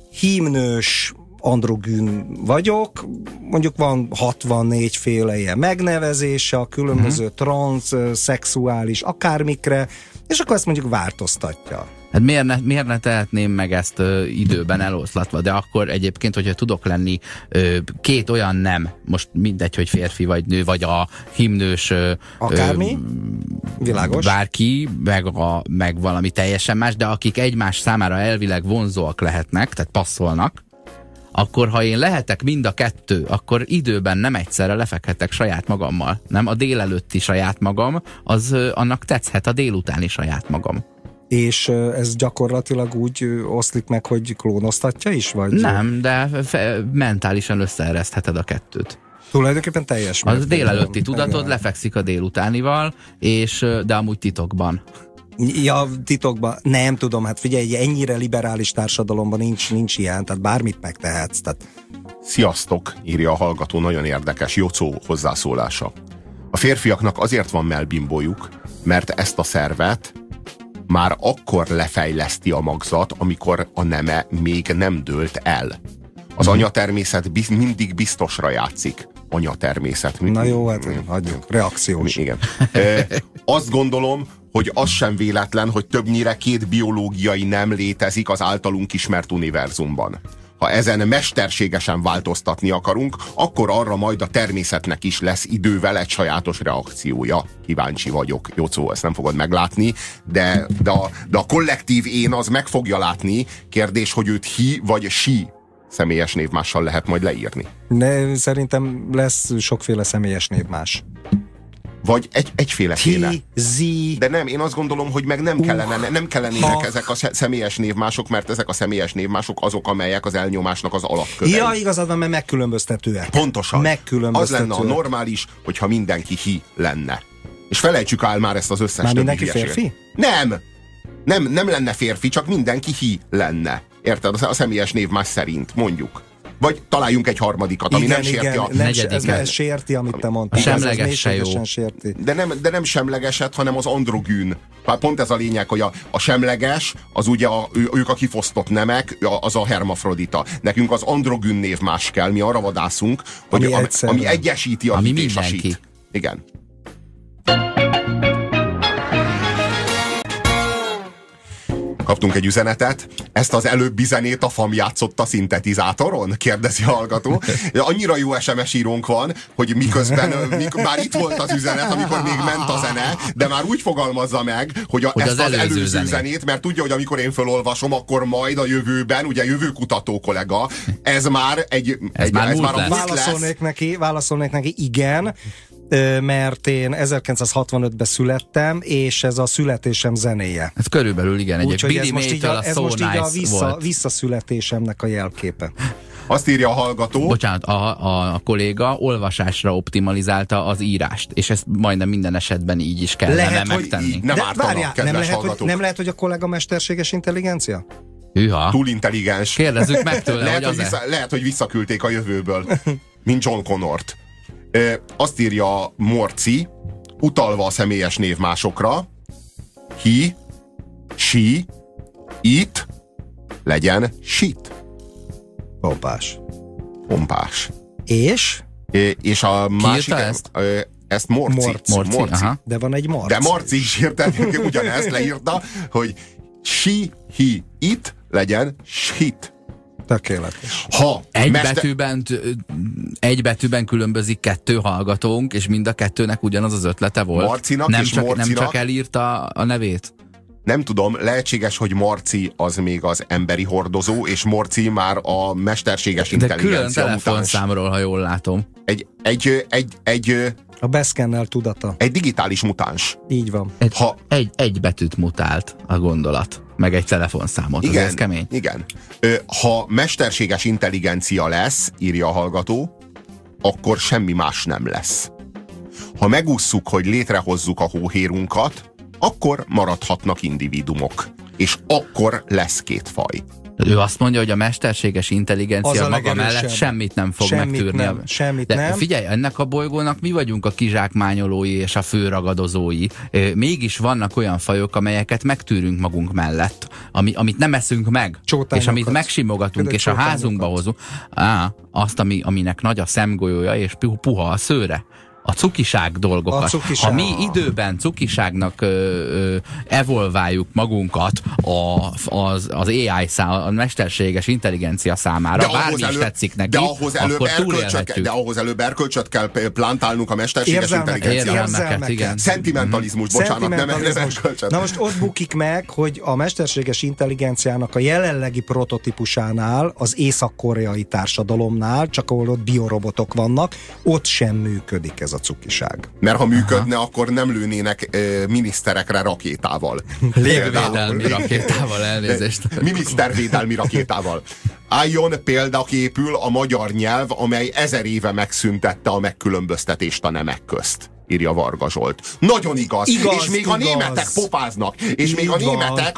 hímnős androgyn vagyok, mondjuk van 64 féle ilyen megnevezése a különböző transzszexuális akármikre, és akkor ezt mondjuk változtatja. Hát miért ne tehetném meg ezt időben eloszlatva, de akkor egyébként, hogyha tudok lenni két olyan nem, most mindegy, hogy férfi vagy nő, vagy a himnős akármi, világos, bárki, meg valami teljesen más, de akik egymás számára elvileg vonzóak lehetnek, tehát passzolnak, akkor ha én lehetek mind a kettő, akkor időben nem egyszerre lefekhetek saját magammal. Nem? A délelőtti saját magam, az annak tetszhet a délutáni saját magam. És ez gyakorlatilag úgy oszlik meg, hogy klónoztatja is? Vagy? Nem, de mentálisan összeeresztheted a kettőt. Tulajdonképpen teljes. Az délelőtti tudatod lefekszik a délutánival, de amúgy titokban. Ja, titokban. Nem tudom, hát figyelj, ennyire liberális társadalomban nincs ilyen, tehát bármit megtehetsz. Tehát... Sziasztok, írja a hallgató, nagyon érdekes Jocó hozzászólása. A férfiaknak azért van melbimbójuk, mert ezt a szervet már akkor lefejleszti a magzat, amikor a neme még nem dőlt el. Az anyatermészet mindig biztosra játszik. Anyatermészet. Na jó, hát hagyjuk. Reakciós. Igen. Azt gondolom, hogy az sem véletlen, hogy többnyire két biológiai nem létezik az általunk ismert univerzumban. Ha ezen mesterségesen változtatni akarunk, akkor arra majd a természetnek is lesz idővel egy sajátos reakciója. Kíváncsi vagyok, Jocó, ezt nem fogod meglátni, de a kollektív én az meg fogja látni. Kérdés, hogy őt hi vagy si személyes névmással lehet majd leírni. De szerintem lesz sokféle személyes névmás. Vagy egyféle kéne. De nem, én azt gondolom, hogy meg nem kellenének ezek a személyes névmások, mert ezek a személyes névmások azok, amelyek az elnyomásnak az alapkövei. Ja, igazad van, mert megkülönböztetőek. Pontosan. Megkülönböztetőek. Az lenne a normális, hogyha mindenki hi lenne. És felejtsük el már ezt az összes már többi mindenki férfi? Nem lenne férfi, csak mindenki hi lenne. Érted? A személyes névmás szerint, mondjuk. Vagy találjunk egy harmadikat, ami nem sérti a negyediket. Ez sérti, amit te mondtál. A semleges se jó. De nem semlegeset, hanem az androgyn. Pont ez a lényeg, hogy a semleges, az ugye ők a kifosztott nemek, az a hermafrodita. Nekünk az androgyn névmás kell, mi arra vadászunk, hogy ami egyesíti a hit és a sit. Igen. Kaptunk egy üzenetet. Ezt az előbbi zenét a FAM játszotta szintetizátoron? Kérdezi a hallgató. Annyira jó SMS írónk van, hogy miközben már itt volt az üzenet, amikor még ment a zene, de már úgy fogalmazza meg, hogy ezt az előző zenét, mert tudja, hogy amikor én felolvasom, akkor majd a jövőben, ugye jövőkutató kollega, ez már ez már a válaszolnék neki, igen, mert én 1965-ben születtem, és ez a születésem zenéje. Ez körülbelül igen, ez most így a visszaszületésemnek a jelképe. Azt írja a hallgató. Bocsánat, a kolléga olvasásra optimalizálta az írást, és ezt majdnem minden esetben így is kellene megtenni. Nem ártana, kedves hallgatók. Nem lehet, hogy a kollega mesterséges intelligencia? Hűha. Túl intelligens. Kérdezzük meg tőle, lehet, hogy visszaküldték a jövőből, mint John Connort. Azt írja Morci, utalva a személyes névmásokra, he, she, it, legyen shit. Pompás. Pompás. És És a másik... Ezt Morci. De van egy Marci. De Marci is írta, ugyanezt leírta, hogy she, he, it legyen shit. Tökéletes. Ha egy betűben különbözik 2 hallgatónk, és mind a 2-nek ugyanaz az ötlete volt. Marcinak nem és csak, Morcinak. Nem csak elírta a nevét. Nem tudom, lehetséges, hogy Marci az még az emberi hordozó, és Morci már a mesterséges intelligencia mutáns. De külön telefonszámról, ha jól látom. A beszkennel tudata. Egy digitális mutáns. Így van. Egy betűt mutált a gondolat, meg egy telefonszámot. Igen, ez kemény. Igen. Ha mesterséges intelligencia lesz, írja a hallgató, akkor semmi más nem lesz. Ha megússzuk, hogy létrehozzuk a hóhérunkat, akkor maradhatnak individumok. És akkor lesz 2 faj. Ő azt mondja, hogy a mesterséges intelligencia maga mellett semmit nem fog megtűrni. Semmit de nem. Figyelj, ennek a bolygónak mi vagyunk a kizsákmányolói és a főragadozói. Mégis vannak olyan fajok, amelyeket megtűrünk magunk mellett, amit nem eszünk meg, és amit megsimogatunk, és a házunkba hozunk. Azt, aminek nagy a szemgolyója, és puha a szőre. A cukiság dolgokat. Ha mi időben cukiságnak evolváljuk magunkat az AI a mesterséges intelligencia számára, bármi is tetszik neki, akkor túlélhetjük. De ahhoz előbb erkölcsöt kell plantálnunk a mesterséges intelligenciának. Igen. Szentimentalizmus, bocsánat, nem erkölcsöt. Na most ott bukik meg, hogy a mesterséges intelligenciának a jelenlegi prototípusánál, az észak-koreai társadalomnál, csak ahol ott biorobotok vannak, ott sem működik ez a cukiság. Mert ha működne, akkor nem lőnének miniszterekre rakétával. Légvédelmi rakétával, elnézést. Minisztervédelmi rakétával. Álljon példaképül a magyar nyelv, amely 1000 éve megszüntette a megkülönböztetést a nemek közt, írja Varga Zsolt. Nagyon igaz. És még a németek popáznak. És így még a németek,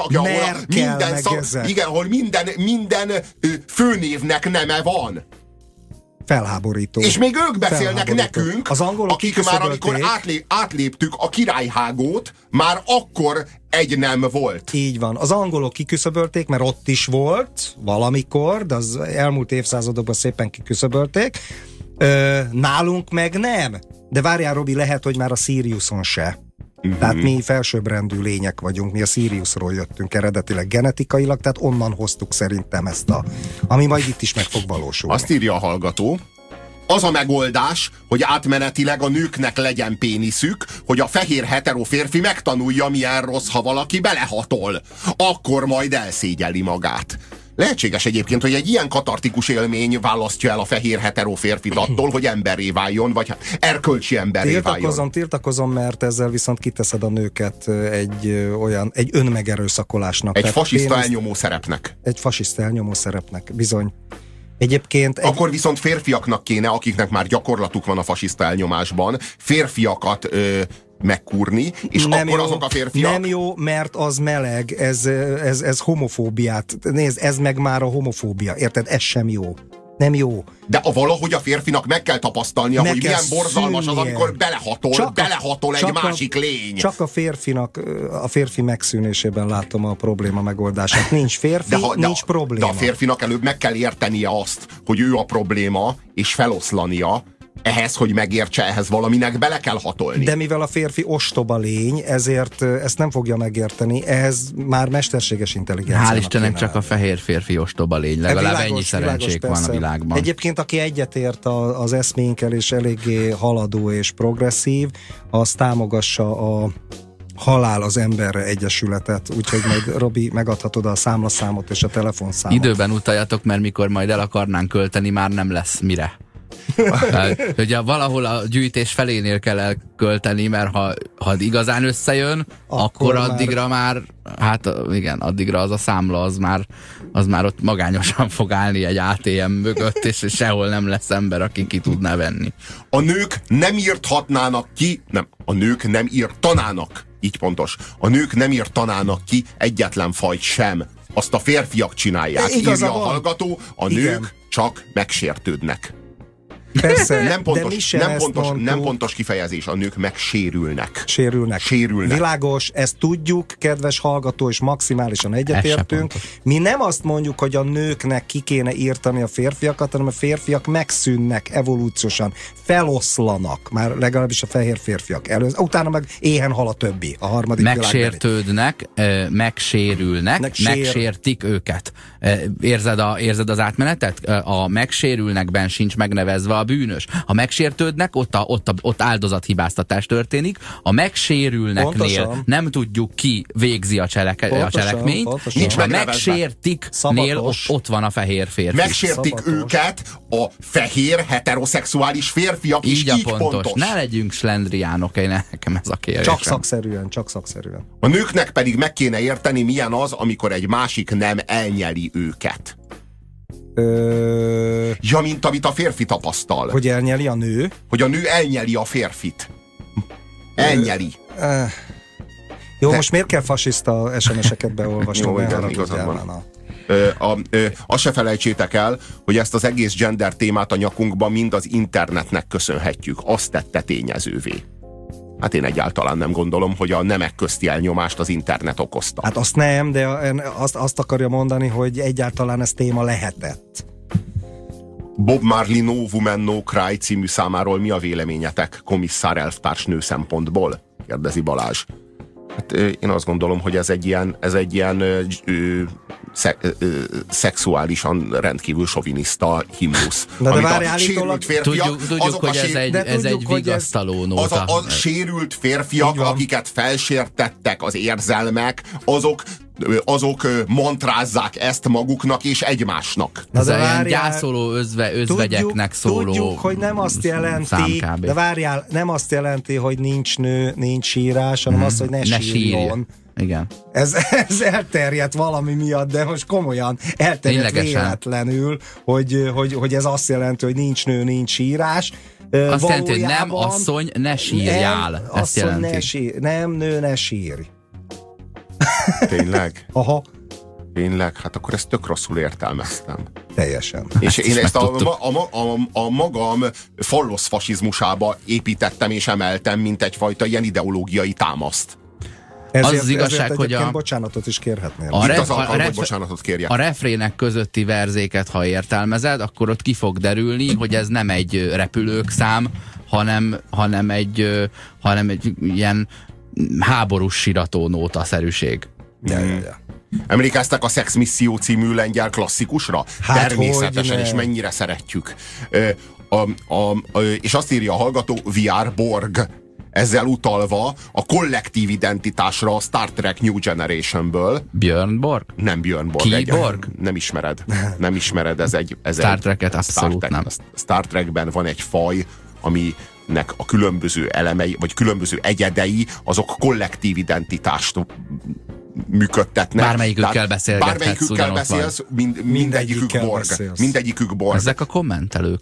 ahol minden főnévnek neme van. Felháborító. És még ők beszélnek nekünk, az angolok akik már amikor átléptük a királyhágót, már akkor egy nem volt. Így van. Az angolok kiküszöbölték, mert ott is volt valamikor, de az elmúlt évszázadokban szépen kiküszöbölték. Nálunk meg nem. De várjál, Robi, lehet, hogy már a Siriuson se. Tehát mi felsőbbrendű lények vagyunk, mi a Siriusról jöttünk eredetileg genetikailag, tehát onnan hoztuk szerintem ezt ami majd itt is meg fog valósulni. Azt írja a hallgató, az a megoldás, hogy átmenetileg a nőknek legyen péniszük, hogy a fehér hetero férfi megtanulja, milyen rossz, ha valaki belehatol. Akkor majd elszégyeli magát. Lehetséges egyébként, hogy egy ilyen katartikus élmény választja el a fehér hetero férfit attól, hogy emberré váljon, vagy erkölcsi emberré váljon. Tiltakozom, mert ezzel viszont kiteszed a nőket egy önmegerőszakolásnak. Egy fasiszta elnyomó szerepnek. Egy fasiszta elnyomó szerepnek, bizony. Egyébként... Akkor viszont férfiaknak kéne, akiknek már gyakorlatuk van a fasiszta elnyomásban, férfiakat megkúrni, és nem akkor jó, azok a férfiak... Nem jó, mert az meleg, ez homofóbiát. Nézd, ez meg már a homofóbia. Érted? Ez sem jó. Nem jó. De valahogy a férfinak meg kell tapasztalnia, hogy milyen borzalmas az, amikor belehatol egy másik lény. Csak a férfi megszűnésében látom a probléma megoldását. Nincs férfi, nincs probléma. De a férfinak előbb meg kell értenie azt, hogy ő a probléma, és feloszlania. Ehhez, hogy megértse, ehhez valaminek bele kell hatolni. De mivel a férfi ostoba lény, ezért ezt nem fogja megérteni, ehhez már mesterséges intelligencia. Hál' Istennek csak a fehér férfi ostoba lény, legalább ennyi szerencsék van a világban. Egyébként, aki egyetért az eszménkkel, és eléggé haladó és progresszív, az támogassa a Halál az emberre egyesületet, úgyhogy majd Robi, megadhatod a számlaszámot és a telefonszámot. Időben utaljatok, mert mikor majd el akarnánk költeni, már nem lesz mire. Ugye valahol a gyűjtés felénél kell elkölteni, mert ha igazán összejön, akkor addigra már, hát igen, addigra az a számla, az már ott magányosan fog állni egy ATM mögött, és sehol nem lesz ember, aki ki tudná venni. A nők nem írthatnának ki, a nők nem írtanának, így pontos, a nők nem írtanának ki egyetlen fajt sem. Azt a férfiak csinálják, írja a hallgató, a nők csak megsértődnek. Persze, nem pontos kifejezés, a nők megsérülnek. Sérülnek. Világos, ezt tudjuk, kedves hallgató, és maximálisan egyetértünk. Mi nem azt mondjuk, hogy a nőknek ki kéne írtani a férfiakat, hanem a férfiak megszűnnek evolúciósan, feloszlanak, már legalábbis a fehér férfiak először, utána meg éhen hal a többi, a harmadik megsértődnek, megsérülnek, megsértik őket. Érzed az átmenetet? A megsérülnekben sincs megnevezve a bűnös. Ha megsértődnek, ott áldozathibáztatás történik. A megsérülneknél pontosan. Nem tudjuk ki végzi a cselekményt. Pontosan. Nincs a megsértiknél ott van a fehér férfi. Megsértik őket a fehér heteroszexuális férfiak is, így pontos. Ne legyünk slendriánok, nekem ez a kérdés. Csak szakszerűen. A nőknek pedig meg kéne érteni, milyen az, amikor egy másik nem elnyeli őket. Ja, mint amit a férfi tapasztal. Hogy elnyeli a nő? Hogy a nő elnyeli a férfit. Elnyeli. Jó, most miért kell fasiszta SMS-eket beolvasni? Jó, igen, igazad van. Azt se felejtsétek el, hogy ezt az egész gender témát a nyakunkban mind az internetnek köszönhetjük. Azt tette tényezővé. Hát én egyáltalán nem gondolom, hogy a nemek közti elnyomást az internet okozta. Hát azt nem, de azt akarja mondani, hogy egyáltalán ez téma lehetett. Bob Marley No Woman No Cry című számáról mi a véleményetek komisszár elvtársnő szempontból? Kérdezi Balázs. Hát én azt gondolom, hogy ez egy ilyen szexuálisan rendkívül soviniszta himnusz. De várjál, sérült férfiak, tudjuk, hogy ez egy vigasztaló nóta. A sérült férfiak, akiket felsértettek az érzelmek, azok mantrázzák ezt maguknak és egymásnak. Ez ilyen gyászoló özvegyeknek szóló. Tudjuk, hogy nem azt jelenti, de várjál, nem azt jelenti, hogy nincs nő, nincs sírás, hanem azt, hogy ne sírjon. Igen. Ez elterjedt valami miatt, de most komolyan elterjedt véletlenül, hogy ez azt jelenti, hogy nincs nő, nincs sírás. Azt jelenti, hogy nem asszony, ne sírjál. Ezt jelenti. Nem nő, ne sírj. Tényleg? Aha. Tényleg? Hát akkor ezt tök rosszul értelmeztem. Teljesen. És én ezt a magam falloszfasizmusába építettem és emeltem, mint egyfajta ilyen ideológiai támaszt. Ezért, az igazság, hogy bocsánatot is kérhetnél. Bocsánatot kérjek. A refrének közötti verzéket, ha értelmezed, akkor ott ki fog derülni, hogy ez nem egy repülők szám, hanem egy ilyen háborús sirató nótaszerűség. Emlékeztek a Sex Misszió című lengyel klasszikusra? Hát természetesen, és mennyire szeretjük. És azt írja a hallgató, We are Borg. Ezzel utalva a kollektív identitásra a Star Trek New Generation-ből. Björn Borg? Nem Björn Borg. Ki Borg? Nem ismered. Nem ismered, ez Star Trek-et abszolút nem. Star Trekben van egy faj, aminek a különböző elemei, vagy különböző egyedei, azok kollektív identitást működtetnek. Bármelyikükkel beszélsz, mindegyikük Borg. Ezek a kommentelők.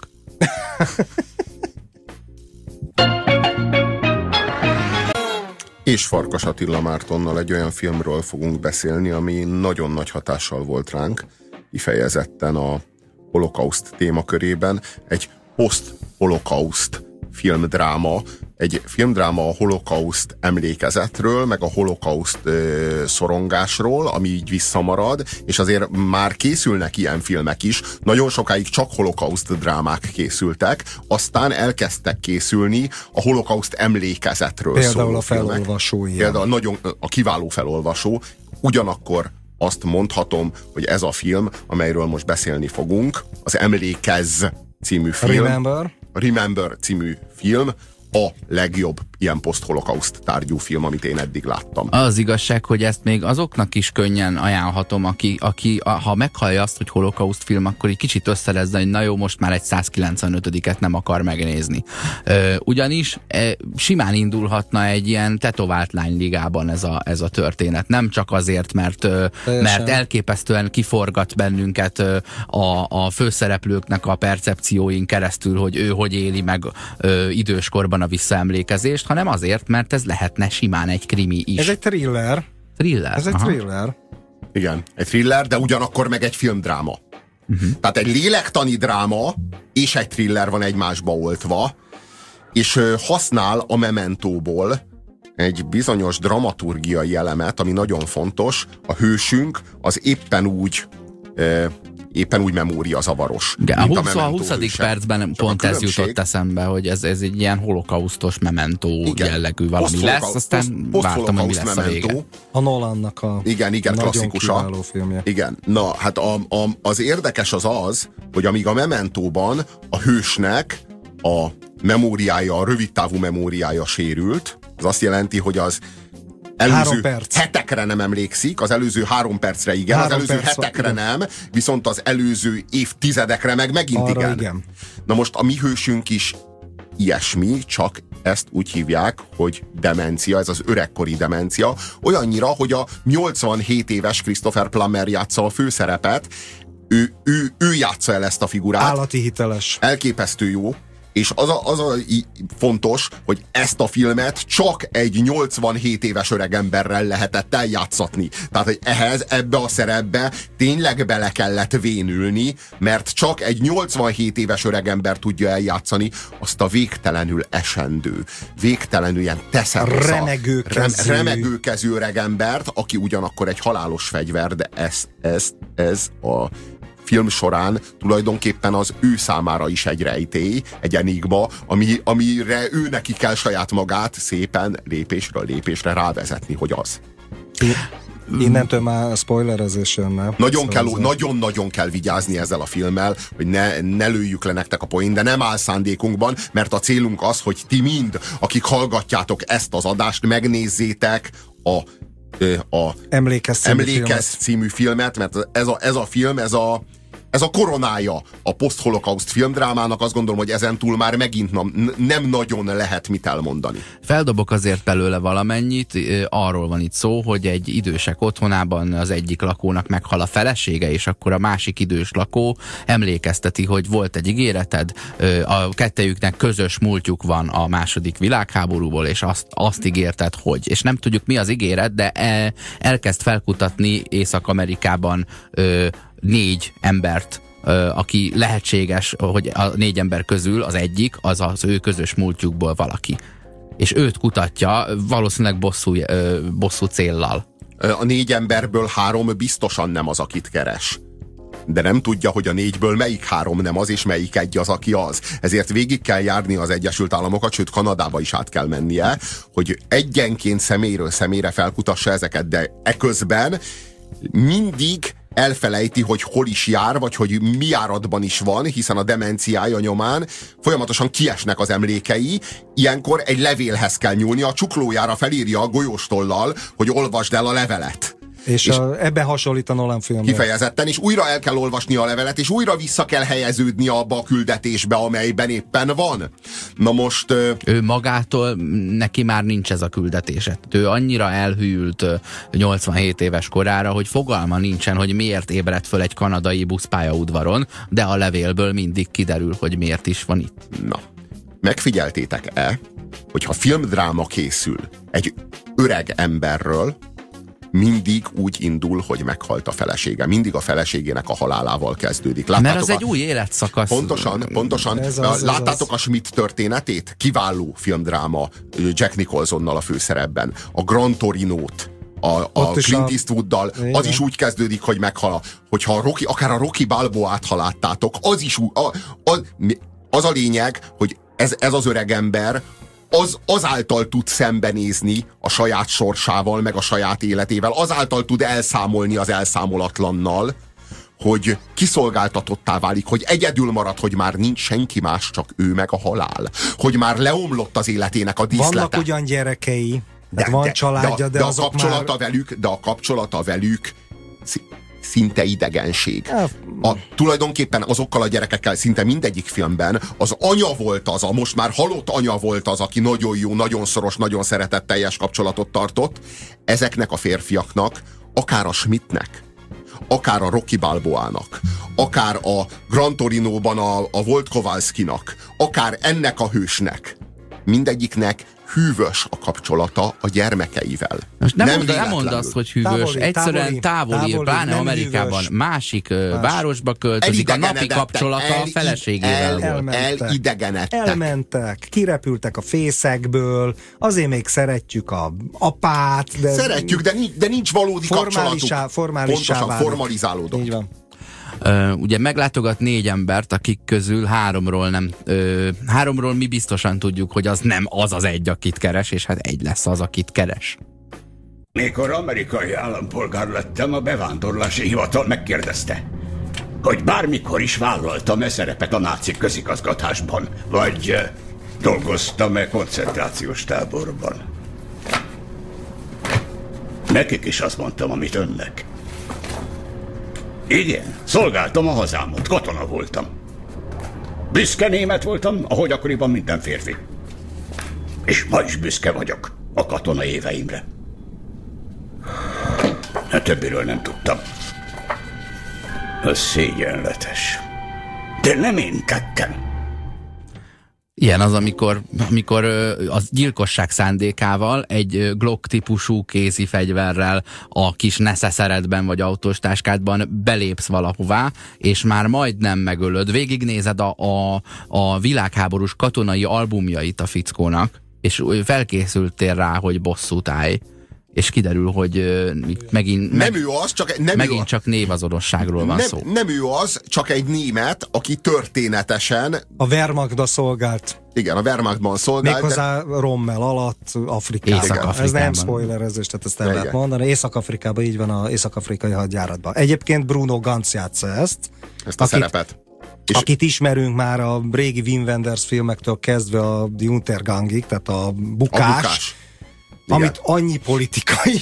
És Farkas Attila Mártonnal egy olyan filmről fogunk beszélni, ami nagyon nagy hatással volt ránk, kifejezetten a holokauszt témakörében. Egy post-holokauszt filmdráma, egy filmdráma a holokauszt emlékezetről, meg a holokauszt szorongásról, ami így visszamarad, és azért már készülnek ilyen filmek is. Nagyon sokáig csak holokauszt drámák készültek, aztán elkezdtek készülni a holokauszt emlékezetről például szóló a felolvasó filmek. Például nagyon a kiváló felolvasó. Ugyanakkor azt mondhatom, hogy ez a film, amelyről most beszélni fogunk, az Emlékezz című film. Remember című film a legjobb ilyen post-holokauszt tárgyú film, amit én eddig láttam. Az igazság, hogy ezt még azoknak is könnyen ajánlhatom, aki ha meghallja azt, hogy holokauszt film, akkor egy kicsit összerezze, hogy na jó, most már egy 195-et nem akar megnézni. Ugyanis simán indulhatna egy ilyen tetovált lányligában ez a történet. Nem csak azért, mert elképesztően kiforgat bennünket a főszereplőknek a percepcióin keresztül, hogy ő hogy éli meg időskorban a visszaemlékezést, hanem azért, mert ez lehetne simán egy krimi is. Ez egy thriller. Thriller? Ez egy thriller. Igen, egy thriller, de ugyanakkor meg egy filmdráma. Tehát egy lélektani dráma és egy thriller van egymásba oltva, és használ a Mementóból egy bizonyos dramaturgiai elemet, ami nagyon fontos. A hősünk az éppen úgy memóriazavaros. A 20. percben pont ez jutott eszembe, hogy ez egy ilyen holokausztos Mementó jellegű valami lesz, aztán vártam, hogy mi lesz a vége. A Nolannak a igen, klasszikusa. Kiváló filmje. Igen. Na, hát az érdekes az, hogy amíg a Mementóban a hősnek a memóriája, a rövidtávú memóriája sérült, az azt jelenti, hogy az előző hetekre nem emlékszik, az előző 3 percre igen, az előző hetekre nem, viszont az előző évtizedekre meg megint igen. Na most a mi hősünk is ilyesmi, csak ezt úgy hívják, hogy demencia, ez az öregkori demencia, olyannyira, hogy a 87 éves Christopher Plummer játsza a főszerepet, ő játsza el ezt a figurát. Állati hiteles. Elképesztő jó. És az a fontos, hogy ezt a filmet csak egy 87 éves öregemberrel lehetett eljátszatni. Tehát, hogy ebbe a szerepbe tényleg bele kellett vénülni, mert csak egy 87 éves öregember tudja eljátszani azt a végtelenül esendő, végtelenül ilyen teszerosa, remegőkezű öregembert, aki ugyanakkor egy halálos fegyver, de ez a film során tulajdonképpen az ő számára is egy rejtély, egy enigma, amire ő neki kell saját magát szépen lépésről lépésre rávezetni, hogy az. Innentől már spoilerezés jönne. Nagyon-nagyon kell vigyázni ezzel a filmmel, hogy ne lőjük le nektek a poén, de nem áll szándékunkban, mert a célunk az, hogy ti mind, akik hallgatjátok ezt az adást, megnézzétek a Emlékezz című filmet, mert ez a film, ez a koronája a post-holokauszt filmdrámának. Azt gondolom, hogy ezentúl már megint nem nagyon lehet mit elmondani. Feldobok azért belőle valamennyit, arról van itt szó, hogy egy idősek otthonában az egyik lakónak meghal a felesége, és akkor a másik idős lakó emlékezteti, hogy volt egy ígéreted, a kettejüknek közös múltjuk van a második világháborúból, és azt ígérted, hogy. És nem tudjuk, mi az ígéret, de elkezd felkutatni Észak-Amerikában 4 embert, aki lehetséges, hogy a 4 ember közül az egyik, az az ő közös múltjukból valaki. És őt kutatja, valószínűleg bosszú céllal. A 4 emberből 3 biztosan nem az, akit keres. De nem tudja, hogy a 4-ből melyik 3 nem az, és melyik egy az, aki az. Ezért végig kell járni az Egyesült Államokat, sőt Kanadába is át kell mennie, hogy egyenként személyről személyre felkutassa ezeket, de eközben mindig elfelejti, hogy hol is jár, vagy hogy mi járatban is van, hiszen a demenciája nyomán folyamatosan kiesnek az emlékei. Ilyenkor egy levélhez kell nyúlni, a csuklójára felírja a golyóstollal, hogy olvasd el a levelet. És ebben hasonlít a Nolan filmje. Kifejezetten, és újra el kell olvasni a levelet, és újra vissza kell helyeződni abba a küldetésbe, amelyben éppen van. Na most... Ő magától, neki már nincs ez a küldetése. Ő annyira elhűlt 87 éves korára, hogy fogalma nincsen, hogy miért ébredt föl egy kanadai buszpályaudvaron, de a levélből mindig kiderül, hogy miért is van itt. Na, megfigyeltétek-e, hogyha filmdráma készül egy öreg emberről, mindig úgy indul, hogy meghalt a felesége. Mindig a feleségének a halálával kezdődik. Láttátok mert az egy új életszakasz. Pontosan. Láttátok a Schmidt történetét? Kiváló filmdráma Jack Nicholsonnal a főszerepben. A Gran Torinót, a Clint Eastwooddal, az is úgy kezdődik, hogy meghal. Hogyha akár a Rocky Balboát, ha láttátok, az is az a lényeg, hogy ez az öreg ember azáltal tud szembenézni a saját sorsával, meg a saját életével, azáltal tud elszámolni az elszámolatlannal, hogy kiszolgáltatottá válik, hogy egyedül marad, hogy már nincs senki más, csak ő meg a halál. Hogy már leomlott az életének a díszlete. Vannak ugyan gyerekei, van családja, de azok a kapcsolata velük szinte idegenség. Tulajdonképpen azokkal a gyerekekkel szinte mindegyik filmben az anya volt az, a most már halott anya volt az, aki nagyon jó, nagyon szoros, nagyon szeretetteljes kapcsolatot tartott. Ezeknek a férfiaknak, akár a Schmidtnek, akár a Rocky Balboának, akár a Gran Torinóban a Volt Kowalskinak, akár ennek a hősnek, mindegyiknek hűvös a kapcsolata a gyermekeivel. Most nem mondd azt, hogy hűvös, egyszerűen távoli, pláne Amerikában hűvös. Másik városba költözik, a napi kapcsolata a feleségével volt. Elidegenedtek. Elmentek, kirepültek a fészekből, azért még szeretjük a apát, de... Szeretjük, de nincs valódi kapcsolatuk. Formálissá Pontosan, formalizálódott. Így van. Ugye meglátogat 4 embert, akik közül 3-ról mi biztosan tudjuk, hogy az nem az az egy, akit keres, és hát egy lesz az, akit keres. Mikor amerikai állampolgár lettem, a bevándorlási hivatal megkérdezte, hogy bármikor is vállaltam-e szerepet a náci közigazgatásban, vagy dolgoztam-e koncentrációs táborban. Nekik is azt mondtam, amit önnek. Igen, szolgáltam a hazámot, katona voltam. Büszke német voltam, ahogy akkoriban minden férfi. És ma is büszke vagyok a katona éveimre. A többiről nem tudtam. Az szégyenletes. De nem én tettem. Ilyen az, amikor a gyilkosság szándékával egy Glock típusú kézi fegyverrel a kis neszeszeredben vagy autós táskádban belépsz valahová, és már majdnem megölöd. Végignézed a világháborús katonai albumjait a fickónak, és felkészültél rá, hogy bosszút állj. És kiderül, hogy megint csak névazonosságról van szó. Nem ő az, csak egy német, aki történetesen... A Wehrmachtban szolgált. Igen, a Wehrmachtban szolgált. Méghozzá Rommel alatt Afrikában. Ez nem spoilerezés, tehát ezt el lehet mondani. Észak-Afrikában, így van, az észak-afrikai hadjáratban. Egyébként Bruno Ganz játsza ezt a szerepet. Akit ismerünk már a régi Wim Wenders filmektől kezdve a Die Untergangig, tehát a bukás. Igen. Amit annyi politikai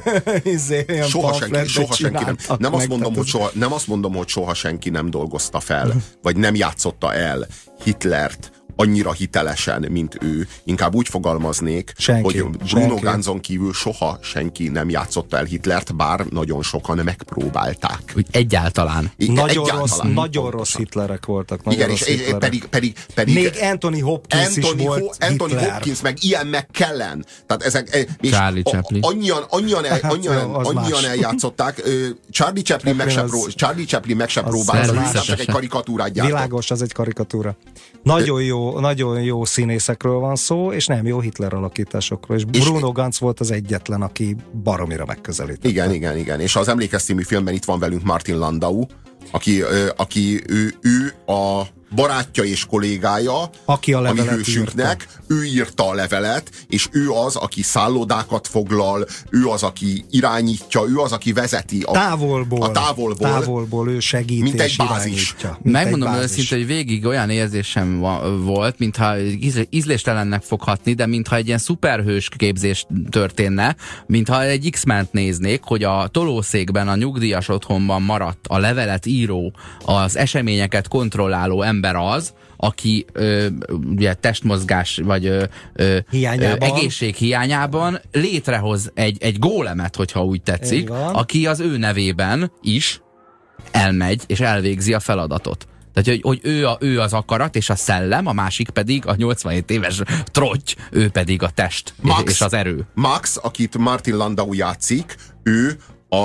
soha senki nem azt mondom, hogy soha senki nem dolgozta fel, vagy nem játszotta el Hitlert annyira hitelesen, mint ő. Inkább úgy fogalmaznék, hogy Bruno Ganzon kívül soha senki nem játszotta el Hitlert, bár nagyon sokan megpróbálták. Úgy egyáltalán. Nagyon rossz Hitlerek voltak. Igen, és pedig még Anthony Hopkins is volt Anthony Hopkins, meg Ian McKellen. Tehát ezek, Charlie Chaplin. Annyian eljátszották. Charlie Chaplin meg sem próbált, csak egy karikatúrát gyártott. Világos, az egy karikatúra. Nagyon jó színészekről van szó, és nem jó Hitler alakításokról. És Bruno Ganz volt az egyetlen, aki baromira megközelített. Igen. És az Emlékez című filmben itt van velünk Martin Landau, aki ő a barátja és kollégája, aki a mi hősünknek, ő írta a levelet, és ő az, aki szállodákat foglal, ő az, aki irányítja, ő az, aki vezeti a távolból ő segít mint és egy bázis. Megmondom őszintén, hogy végig olyan érzésem volt, mintha ízléstelennek foghatni, de mintha egy ilyen szuperhős képzés történne, mintha egy X-ment néznék, hogy a tolószékben, a nyugdíjas otthonban maradt a levelet író, az eseményeket kontrolláló ember az, aki ugye testmozgás vagy egészség hiányában létrehoz egy gólemet, hogyha úgy tetszik, aki az ő nevében is elmegy és elvégzi a feladatot. Tehát, hogy ő az akarat és a szellem, a másik pedig a 87 éves trotty, ő pedig a test és az erő. Max, akit Martin Landau játszik, ő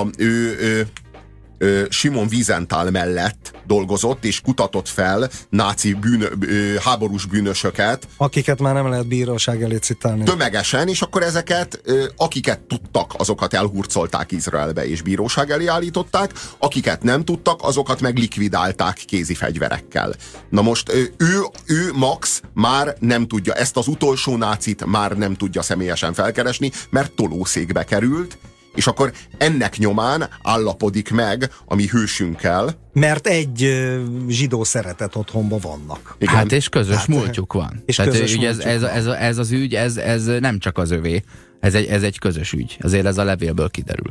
Simon Wiesenthal mellett dolgozott és kutatott fel náci háborús bűnösöket. Akiket már nem lehet bíróság elé citálni. Tömegesen, és akkor ezeket, akiket tudtak, azokat elhurcolták Izraelbe és bíróság elé állították, akiket nem tudtak, azokat meg likvidálták kézi fegyverekkel. Na most ő Max már nem tudja, ezt az utolsó nácit már nem tudja személyesen felkeresni, mert tolószékbe került, és akkor ennek nyomán állapodik meg a mi hősünkkel. Mert egy zsidó szeretet otthonban vannak. Igen. Hát és közös múltjuk van. És tehát ez az ügy, ez nem csak az övé. Ez egy közös ügy. Azért ez a levélből kiderül.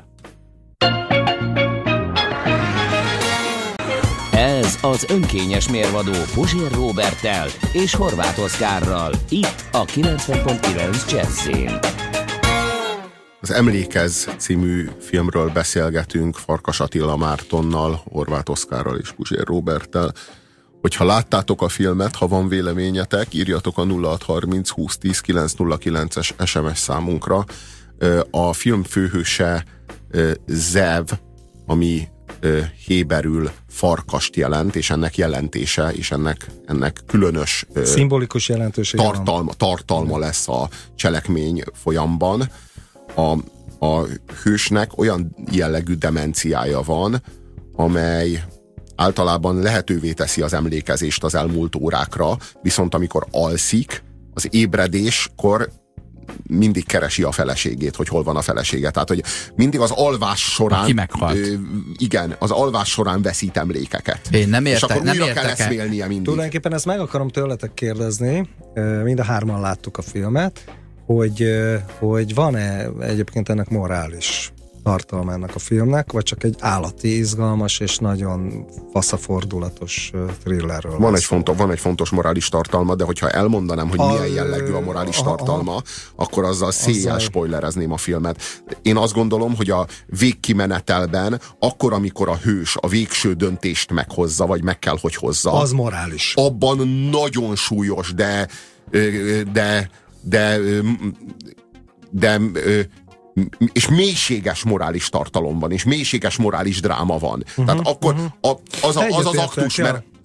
Ez az önkényes mérvadó Puzsér Róberttel és Horváth Oszkárral. Itt a 90.9 Jazzyn. Az Emlékez című filmről beszélgetünk Farkas Attila Mártonnal, Horváth Oszkárral és Puzsér Róberttel. Hogyha láttátok a filmet, ha van véleményetek, írjatok a 0630 2010 909-es SMS számunkra. A film főhőse Zev, ami héberül farkast jelent, és ennek jelentése, és ennek különös szimbolikus jelentősége tartalma lesz a cselekmény folyamban. A hősnek olyan jellegű demenciája van, amely általában lehetővé teszi az emlékezést az elmúlt órákra, viszont amikor alszik, az ébredéskor mindig keresi a feleségét, hogy hol van a felesége. Tehát, hogy mindig az alvás során... Ki meghalt. Igen, az alvás során veszít emlékeket. Én nem értek, és akkor nem újra értek kell eszmélnie mindig. Tulajdonképpen ezt meg akarom tőletek kérdezni, mind a hárman láttuk a filmet, hogy van-e egyébként ennek morális tartalma ennek a filmnek, vagy csak egy állati, izgalmas és nagyon faszafordulatos thrillerről. Van egy fontos morális tartalma, de hogyha elmondanám, hogy milyen jellegű a morális tartalma, akkor azzal széjjel spoilerezném a filmet. Én azt gondolom, hogy a végkimenetelben, akkor, amikor a hős a végső döntést meghozza, vagy meg kell, hogy hozza. Az morális. Abban nagyon súlyos, és mélységes morális tartalom van, és mélységes morális dráma van. Tehát akkor az aktus,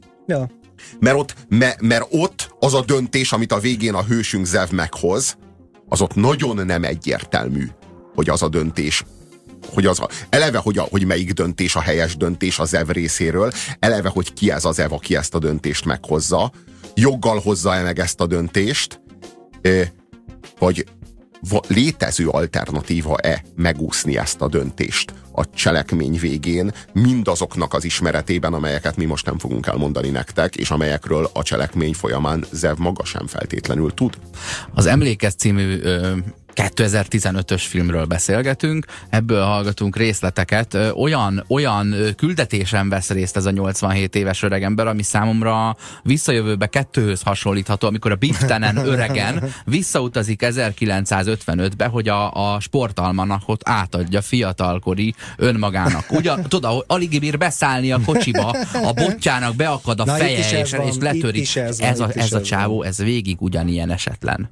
mert ott az a döntés, amit a végén a hősünk Zev meghoz, az ott nagyon nem egyértelmű, hogy az a döntés, eleve, hogy melyik döntés a helyes döntés a Zev részéről, eleve, hogy ki ez a Zev, aki ezt a döntést meghozza, joggal hozza-e meg ezt a döntést, vagy létező alternatíva-e megúszni ezt a döntést a cselekmény végén, mindazoknak az ismeretében, amelyeket mi most nem fogunk elmondani nektek, és amelyekről a cselekmény folyamán Zev maga sem feltétlenül tud. Az Emlékezz című 2015-ös filmről beszélgetünk, ebből hallgatunk részleteket. Olyan küldetésen vesz részt ez a 87 éves öregember, ami számomra visszajövőbe 2-höz hasonlítható, amikor a Biftenen öregen visszautazik 1955-be, hogy a sportalmanachot átadja fiatalkori önmagának. Tudod, alig bír beszállni a kocsiba, a botjának beakad a feje, és letörik. Ez a csávó, ez végig ugyanilyen esetlen.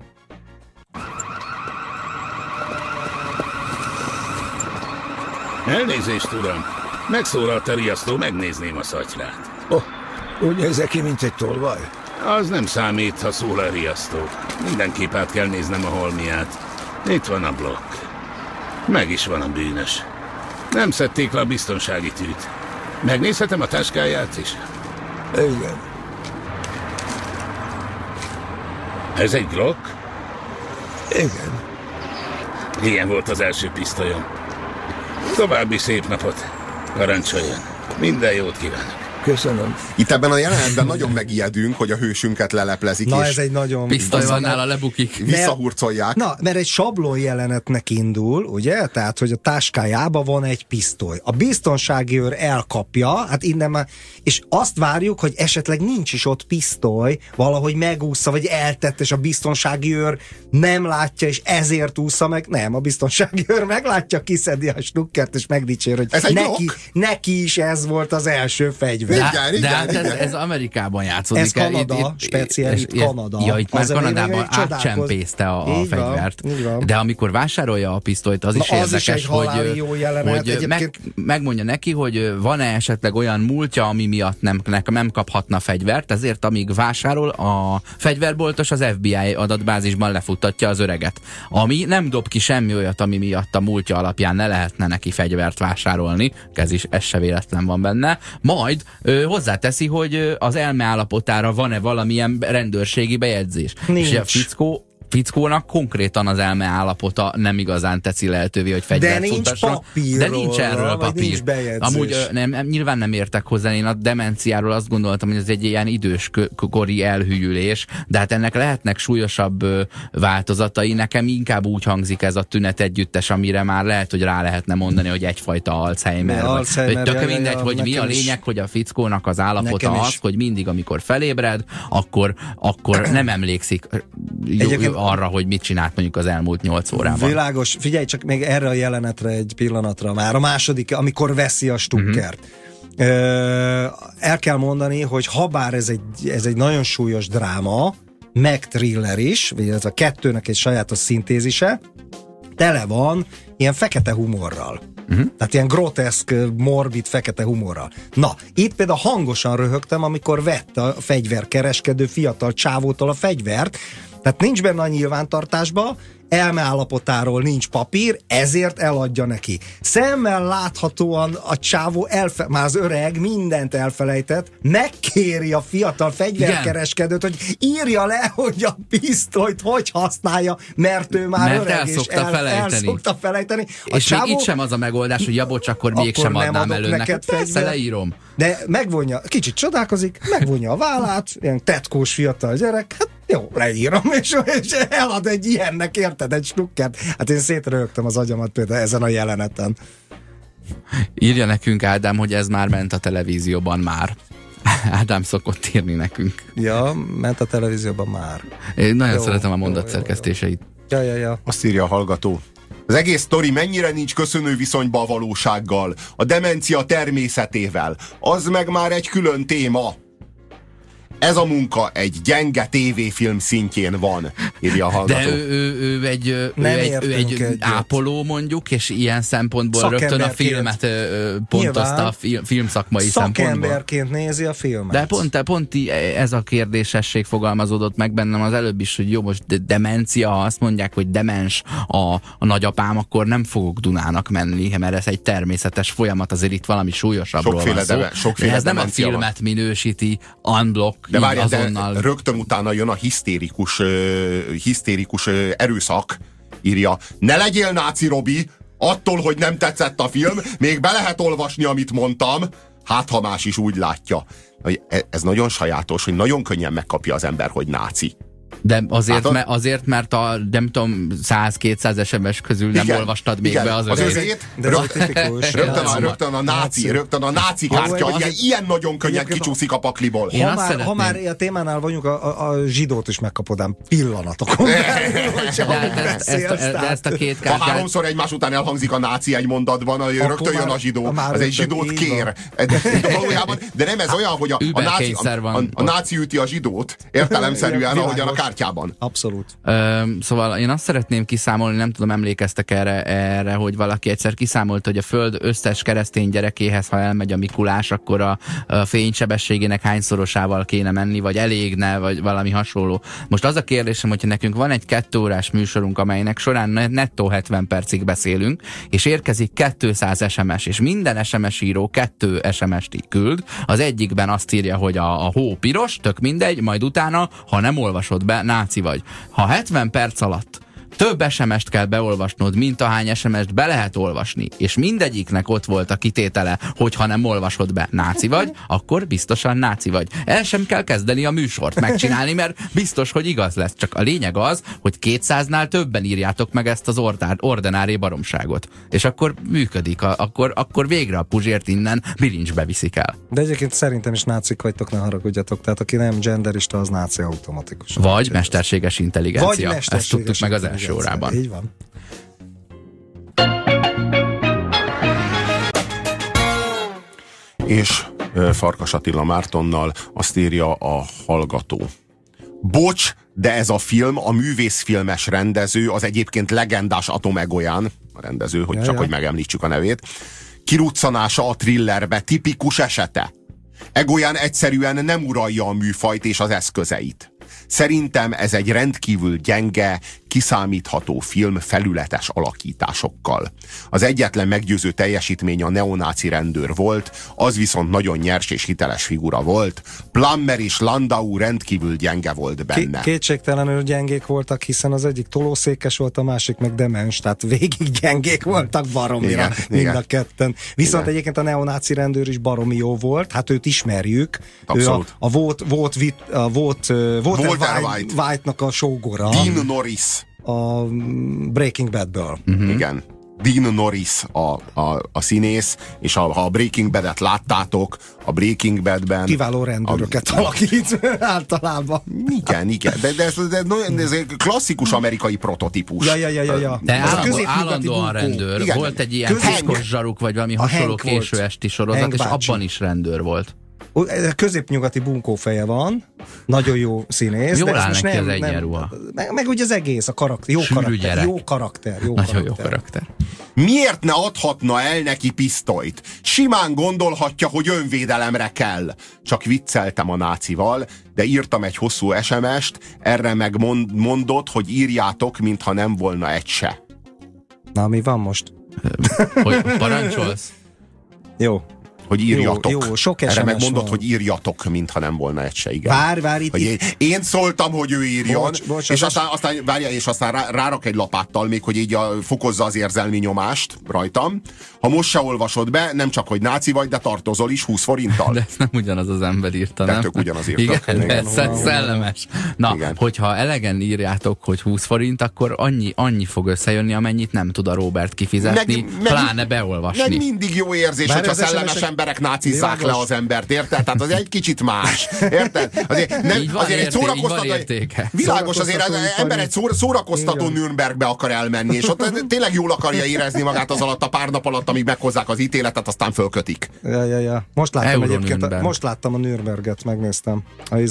Elnézést, uram! Megszólalt a riasztó, megnézném a szatyrát. Úgy nézek ki, mint egy tolvaj? Az nem számít, ha szól a riasztó. Mindenképp át kell néznem a holmiát. Itt van a blokk. Meg is van a bűnös. Nem szedték le a biztonsági tűt. Megnézhetem a táskáját is? Igen. Ez egy Glock? Igen. Ilyen volt az első pisztolyom. További szép napot. Parancsoljon. Minden jót kívánok. Köszönöm. Itt ebben a jelenetben nagyon megijedünk, hogy a hősünket leleplezik, Na, és ez egy nagyon... Pisztoly van nála, lebukik. Visszahurcolják. Mert egy sablon jelenetnek indul, ugye? Tehát, hogy a táskájában van egy pisztoly. A biztonsági őr elkapja, hát innen már, és azt várjuk, hogy esetleg nincs is ott pisztoly, valahogy megúszza, vagy eltett, és a biztonsági őr nem látja, és ezért ússza meg. Nem, a biztonsági őr meglátja, kiszedi a snukkert, és megdicsér, hogy neki is ez volt az első fegyver. De ez Amerikában játszódik. Ez Kanada, speciális Kanada. Ja, itt már Kanadában átcsempészte a fegyvert. De amikor vásárolja a pisztolyt, az is érdekes, hogy megmondja neki, hogy van-e esetleg olyan múltja, ami miatt nem kaphatna fegyvert, ezért amíg vásárol, a fegyverboltos az FBI adatbázisban lefuttatja az öreget. Ami nem dob ki semmi olyat, ami miatt a múltja alapján ne lehetne neki fegyvert vásárolni, ez se véletlen van benne. Majd hozzáteszi, hogy az elme állapotára van-e valamilyen rendőrségi bejegyzés. Nincs. És a fickónak konkrétan az elme állapota nem igazán teszi lehetővé, hogy fegyvert futtasson. De nincs erről papír. Nincs bejegyzés. Amúgy nyilván nem értek hozzá, én a demenciáról azt gondoltam, hogy ez egy ilyen időskori elhűlés, de hát ennek lehetnek súlyosabb változatai. Nekem inkább úgy hangzik ez a tünet együttes, amire már lehet, hogy rá lehetne mondani, hogy egyfajta Alzheimer. Tök mindegy, hogy mi a lényeg, hogy a fickónak az állapota az, hogy mindig, amikor felébred, akkor nem emlékszik arra, hogy mit csinált mondjuk az elmúlt 8 órában. Világos, figyelj csak még erre a jelenetre egy pillanatra már. A második, amikor veszi a stukkert. El kell mondani, hogy habár ez egy nagyon súlyos dráma, meg thriller is, vagy ez a kettőnek egy sajátos szintézise, tele van ilyen fekete humorral. Tehát ilyen groteszk, morbid, fekete humorral. Na, itt például hangosan röhögtem, amikor vette a fegyverkereskedő fiatal csávótól a fegyvert, tehát nincs benne a nyilvántartásba, elmeállapotáról nincs papír, ezért eladja neki. Szemmel láthatóan a csávó már az öreg mindent elfelejtett, megkéri a fiatal fegyverkereskedőt, hogy írja le, hogy a pisztolyt hogy használja, mert ő már öreg, és el szokta felejteni. És csávó, még itt sem az a megoldás, hogy bocs, akkor mégsem adnám elő neked. Persze, leírom. De megvonja, kicsit csodálkozik, megvonja a vállát, ilyen tetkós fiatal gyerek, hát jó, leírom, és elad egy ilyennek, érted, egy stukkert. Hát én szétröhögtem az agyamat például ezen a jeleneten. Írja nekünk Ádám, hogy ez már ment a televízióban már. Ádám szokott írni nekünk. Ja, ment a televízióban már. Én nagyon szeretem a mondatszerkesztéseit. Ja. Azt írja a hallgató. Az egész sztori mennyire nincs köszönő viszonyba a valósággal, a demencia természetével. Az meg már egy külön téma. Ez a munka egy gyenge tévéfilm szintjén van, írja a hallgató. De ő egy ápoló mondjuk, és ilyen szempontból rögtön a filmet pontozta a filmszakmai szempontból. Szakemberként nézi a filmet. De pont ez a kérdésesség fogalmazódott meg bennem az előbb is, hogy jó, most demencia, ha azt mondják, hogy demens a nagyapám, akkor nem fogok Dunának menni, mert ez egy természetes folyamat, azért itt valami súlyosabbról van szó. Sokféle ez nem a filmet van. Minősíti unblock. De várjál, de rögtön utána jön a hisztérikus erőszak, írja. Ne legyél náci, Robi, attól, hogy nem tetszett a film, még be lehet olvasni, amit mondtam, hát ha más is úgy látja. Ez nagyon sajátos, hogy nagyon könnyen megkapja az ember, hogy náci. De azért, mert a nem tudom, 100-200 SMS közül nem olvastad még be az özét. Rögtön a náci kártya, ilyen nagyon könnyen kicsúszik a pakliból. Ha már a témánál vagyunk, a zsidót is megkapod ám pillanatokon. De ezt a két kártyát... Ha háromszor egymás után elhangzik a náci egy mondatban, rögtön jön a zsidó. Az egy zsidót kér. De nem ez olyan, hogy a náci üti a zsidót értelemszerűen, ahogyan a kártyában. Abszolút. Szóval én azt szeretném kiszámolni, nem tudom, emlékeztek erre, hogy valaki egyszer kiszámolt, hogy a Föld összes keresztény gyerekéhez, ha elmegy a Mikulás, akkor a fénysebességének hányszorosával kéne menni, vagy elégne, vagy valami hasonló. Most az a kérdésem, hogyha nekünk van egy 2 órás műsorunk, amelynek során nettó 70 percig beszélünk, és érkezik 200 SMS, és minden SMS író 2 SMS-t küld, az egyikben azt írja, hogy a hó piros, tök mindegy, majd utána, ha nem olvasod be, náci vagy. Ha 70 perc alatt több SMS-t kell beolvasnod, mint ahány SMS-t be lehet olvasni, és mindegyiknek ott volt a kitétele, hogy ha nem olvasod be, náci vagy, akkor biztosan náci vagy. El sem kell kezdeni a műsort megcsinálni, mert biztos, hogy igaz lesz. Csak a lényeg az, hogy 200-nál többen írjátok meg ezt az ordinári baromságot. És akkor működik, akkor végre a Puzsért innen bilincsbe viszik el. De egyébként szerintem is nácik vagytok, ne haragudjatok. Tehát aki nem genderista, az náci automatikus. Vagy mesterséges intelligencia. Ezt tudtuk meg az első órában. Így van. És Farkas Attila Mártonnal azt írja a hallgató. Bocs, de ez a film, a művészfilmes rendező, az egyébként legendás Atom Egoyan, a rendező, hogy csak hogy megemlítsük a nevét, kiruccanása a thrillerbe tipikus esete. Egoyan egyszerűen nem uralja a műfajt és az eszközeit. Szerintem ez egy rendkívül gyenge, kiszámítható film felületes alakításokkal. Az egyetlen meggyőző teljesítmény a neonáci rendőr volt, az viszont nagyon nyers és hiteles figura volt. Plummer és Landau rendkívül gyenge volt benne. Kétségtelenül gyengék voltak, hiszen az egyik tolószékes volt, a másik meg demens, tehát végig gyengék voltak baromira mind a ketten. Viszont egyébként a neonáci rendőr is baromi jó volt, hát őt ismerjük. Abszolút. Walter White-nak a sógora. Dean Norris. A Breaking Badből. Igen. Dean Norris a színész, és ha a Breaking Bad-et láttátok, a Breaking Badben... Kiváló rendőröket alakít általában. Igen. De ez egy klasszikus amerikai prototípus. Ja. De állandóan rendőr. Igen. Volt egy ilyen piszkos zsaruk, vagy valami hasonló késő esti sorozat, és abban is rendőr volt. Középnyugati bunkófeje van, nagyon jó színész. Jól áll neki az egyenruha. Meg ugye az egész, a karakter. Jó karakter. Nagyon jó karakter. Miért ne adhatna el neki pisztolyt? Simán gondolhatja, hogy önvédelemre kell. Csak vicceltem a nácival, de írtam egy hosszú SMS-t, erre meg mondott, hogy írjátok, mintha nem volna egy se. Na, mi van most? Hogy parancsolsz? Jó. Hogy írjatok. Jó, sok erre SMS meg mondott, van. hogy írjatok, mintha nem volna egy se, igen. Várj, itt. Én szóltam, hogy ő írjon, Bocs, és aztán rárak egy lapáttal még, hogy így fokozza az érzelmi nyomást rajtam. Ha most se olvasod be, nem csak, hogy náci vagy, de tartozol is 20 forinttal. De ezt nem ugyanaz az ember írta, nem? Tök ugyanaz írtak. Igen, ez szellemes. Na, igen. Hogyha elegen írjátok, hogy 20 forint, akkor annyi fog összejönni, amennyit nem tud a Robert kifizetni, pláne beolvasni. Meg mindig jó érzés, hogyha szellemes emberek nácizzák le az embert, érted? Tehát az egy kicsit más, érted? Azért egy szórakoztató... Világos, azért az ember egy szórakoztató Nürnbergbe akar elmenni, és ott tényleg jól akarja érezni magát az alatt a pár nap alatt, amíg meghozzák az ítéletet, aztán fölkötik. Ja. Most láttam a Nürnberget, megnéztem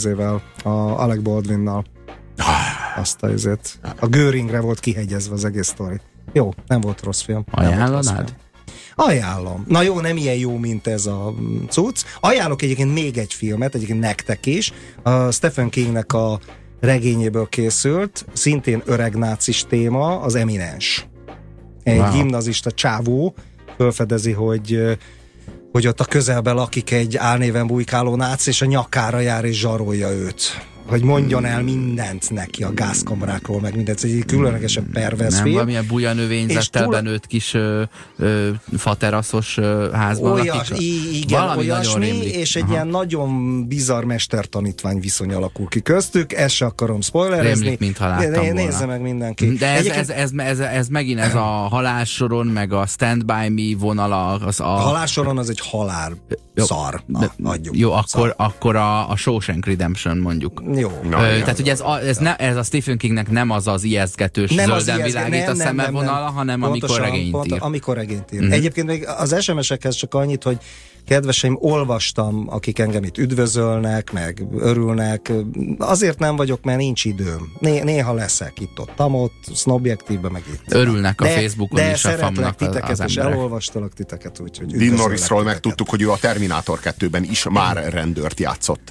a Alec Baldwinnal. Azt a izét. A Göringre volt kihegyezve az egész sztori. Jó, nem volt rossz film. Ajánlanád? Ajánlom. Na jó, nem ilyen jó, mint ez a cucc. Ajánlok egyébként még egy filmet, egyébként nektek is. A Stephen Kingnek a regényéből készült, szintén öreg nácis téma, az Eminens. Egy gimnazista csávó fölfedezi, hogy ott a közelben lakik egy álnéven bujkáló náci, és a nyakára jár és zsarolja őt. Hogy mondjon el mindent neki a gázkamrákról, meg mindent. Ez egy különlegesen pervers film. Nem valamilyen bujanövényzettel benőtt kis fateraszos házban lakik? Igen, olyasmi, és egy ilyen nagyon bizarr mestertanítvány viszony alakul ki köztük. Ezt se akarom spoilerezni. Rémlik, mintha láttam volna. Nézze meg mindenki. De ez megint ez a halálsoron, meg a Stand By Me vonala. A halálsoron az egy halál szar. Jó, akkor a Shawshank Redemption mondjuk. Jó. Tehát ugye ez a Stephen Kingnek nem az ijesztgetős zölden világít a szeme vonala, hanem amikor regényt ír. Amikor regényt ír. Egyébként még az SMS-ekhez csak annyit, hogy kedveseim, olvastam, akik engem itt üdvözölnek, meg örülnek. Azért nem vagyok, mert nincs időm. Néha leszek itt-ott, Sznobjektívben, meg itt. Örülnek a Facebookon is a famnak titeket, az és emberek. elolvastalak titeket, úgyhogy Dean Norrisról megtudtuk, hogy ő a Terminátor 2-ben is már rendőrt játszott.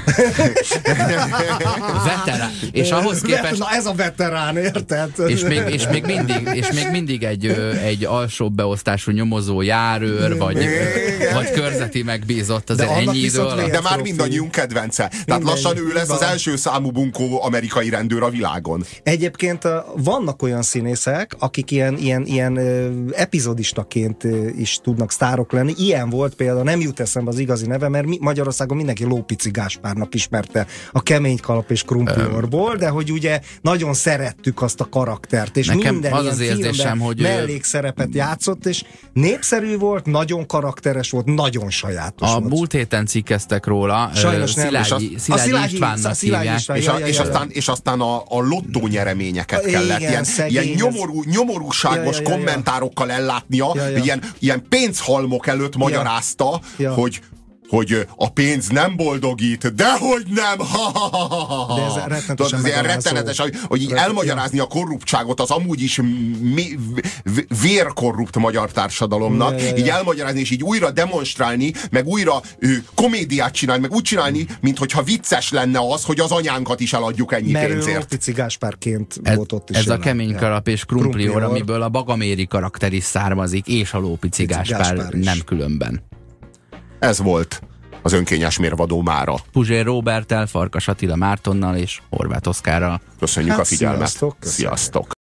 Veterán. És ahhoz képest... Na ez a veterán, érted? És még mindig egy alsóbb beosztású nyomozó járőr, vagy körzeti megbízott, azért ennyi idő alatt. De már mindannyiunk kedvence. Tehát lassan ő lesz az első számú bunkó amerikai rendőr a világon. Egyébként vannak olyan színészek, akik ilyen epizodistaként is tudnak sztárok lenni. Ilyen volt például, nem jut eszembe az igazi neve, mert Magyarországon mindenki Lópici Gáspárnak ismerte a Kemény Kalap és Krumpli Orból, de hogy ugye nagyon szerettük azt a karaktert, és nekem minden az ilyen filmben hogy mellékszerepet játszott, és népszerű volt, nagyon karakteres volt, nagyon sajátos volt. Múlt héten cikkeztek róla. Sajnos nem. Szilágyi Istvánnak hívják. És aztán a lottó nyereményeket kellett ilyen nyomorúságos kommentárokkal ellátnia, ilyen pénzhalmok előtt magyarázta, hogy a pénz nem boldogít, dehogy nem! De ez rettenetesen rettenetes, hogy így elmagyarázni a korruptságot az amúgy is vérkorrupt magyar társadalomnak, így elmagyarázni, és így újra demonstrálni, meg újra komédiát csinálni, meg úgy csinálni, minthogyha vicces lenne az, hogy az anyánkat is eladjuk ennyi pénzért. Mert Lópici Gáspárként volt ott is. Ez a Kemény Kalap és Krumpli Orr, amiből a Bagaméri karakter is származik, és a Lópici Gáspár nem különben. Ez volt az önkényes mérvadó mára. Puzsér Róberttel, Farkas Attila Mártonnal és Horváth Oszkárral. Köszönjük a figyelmet. Sziasztok!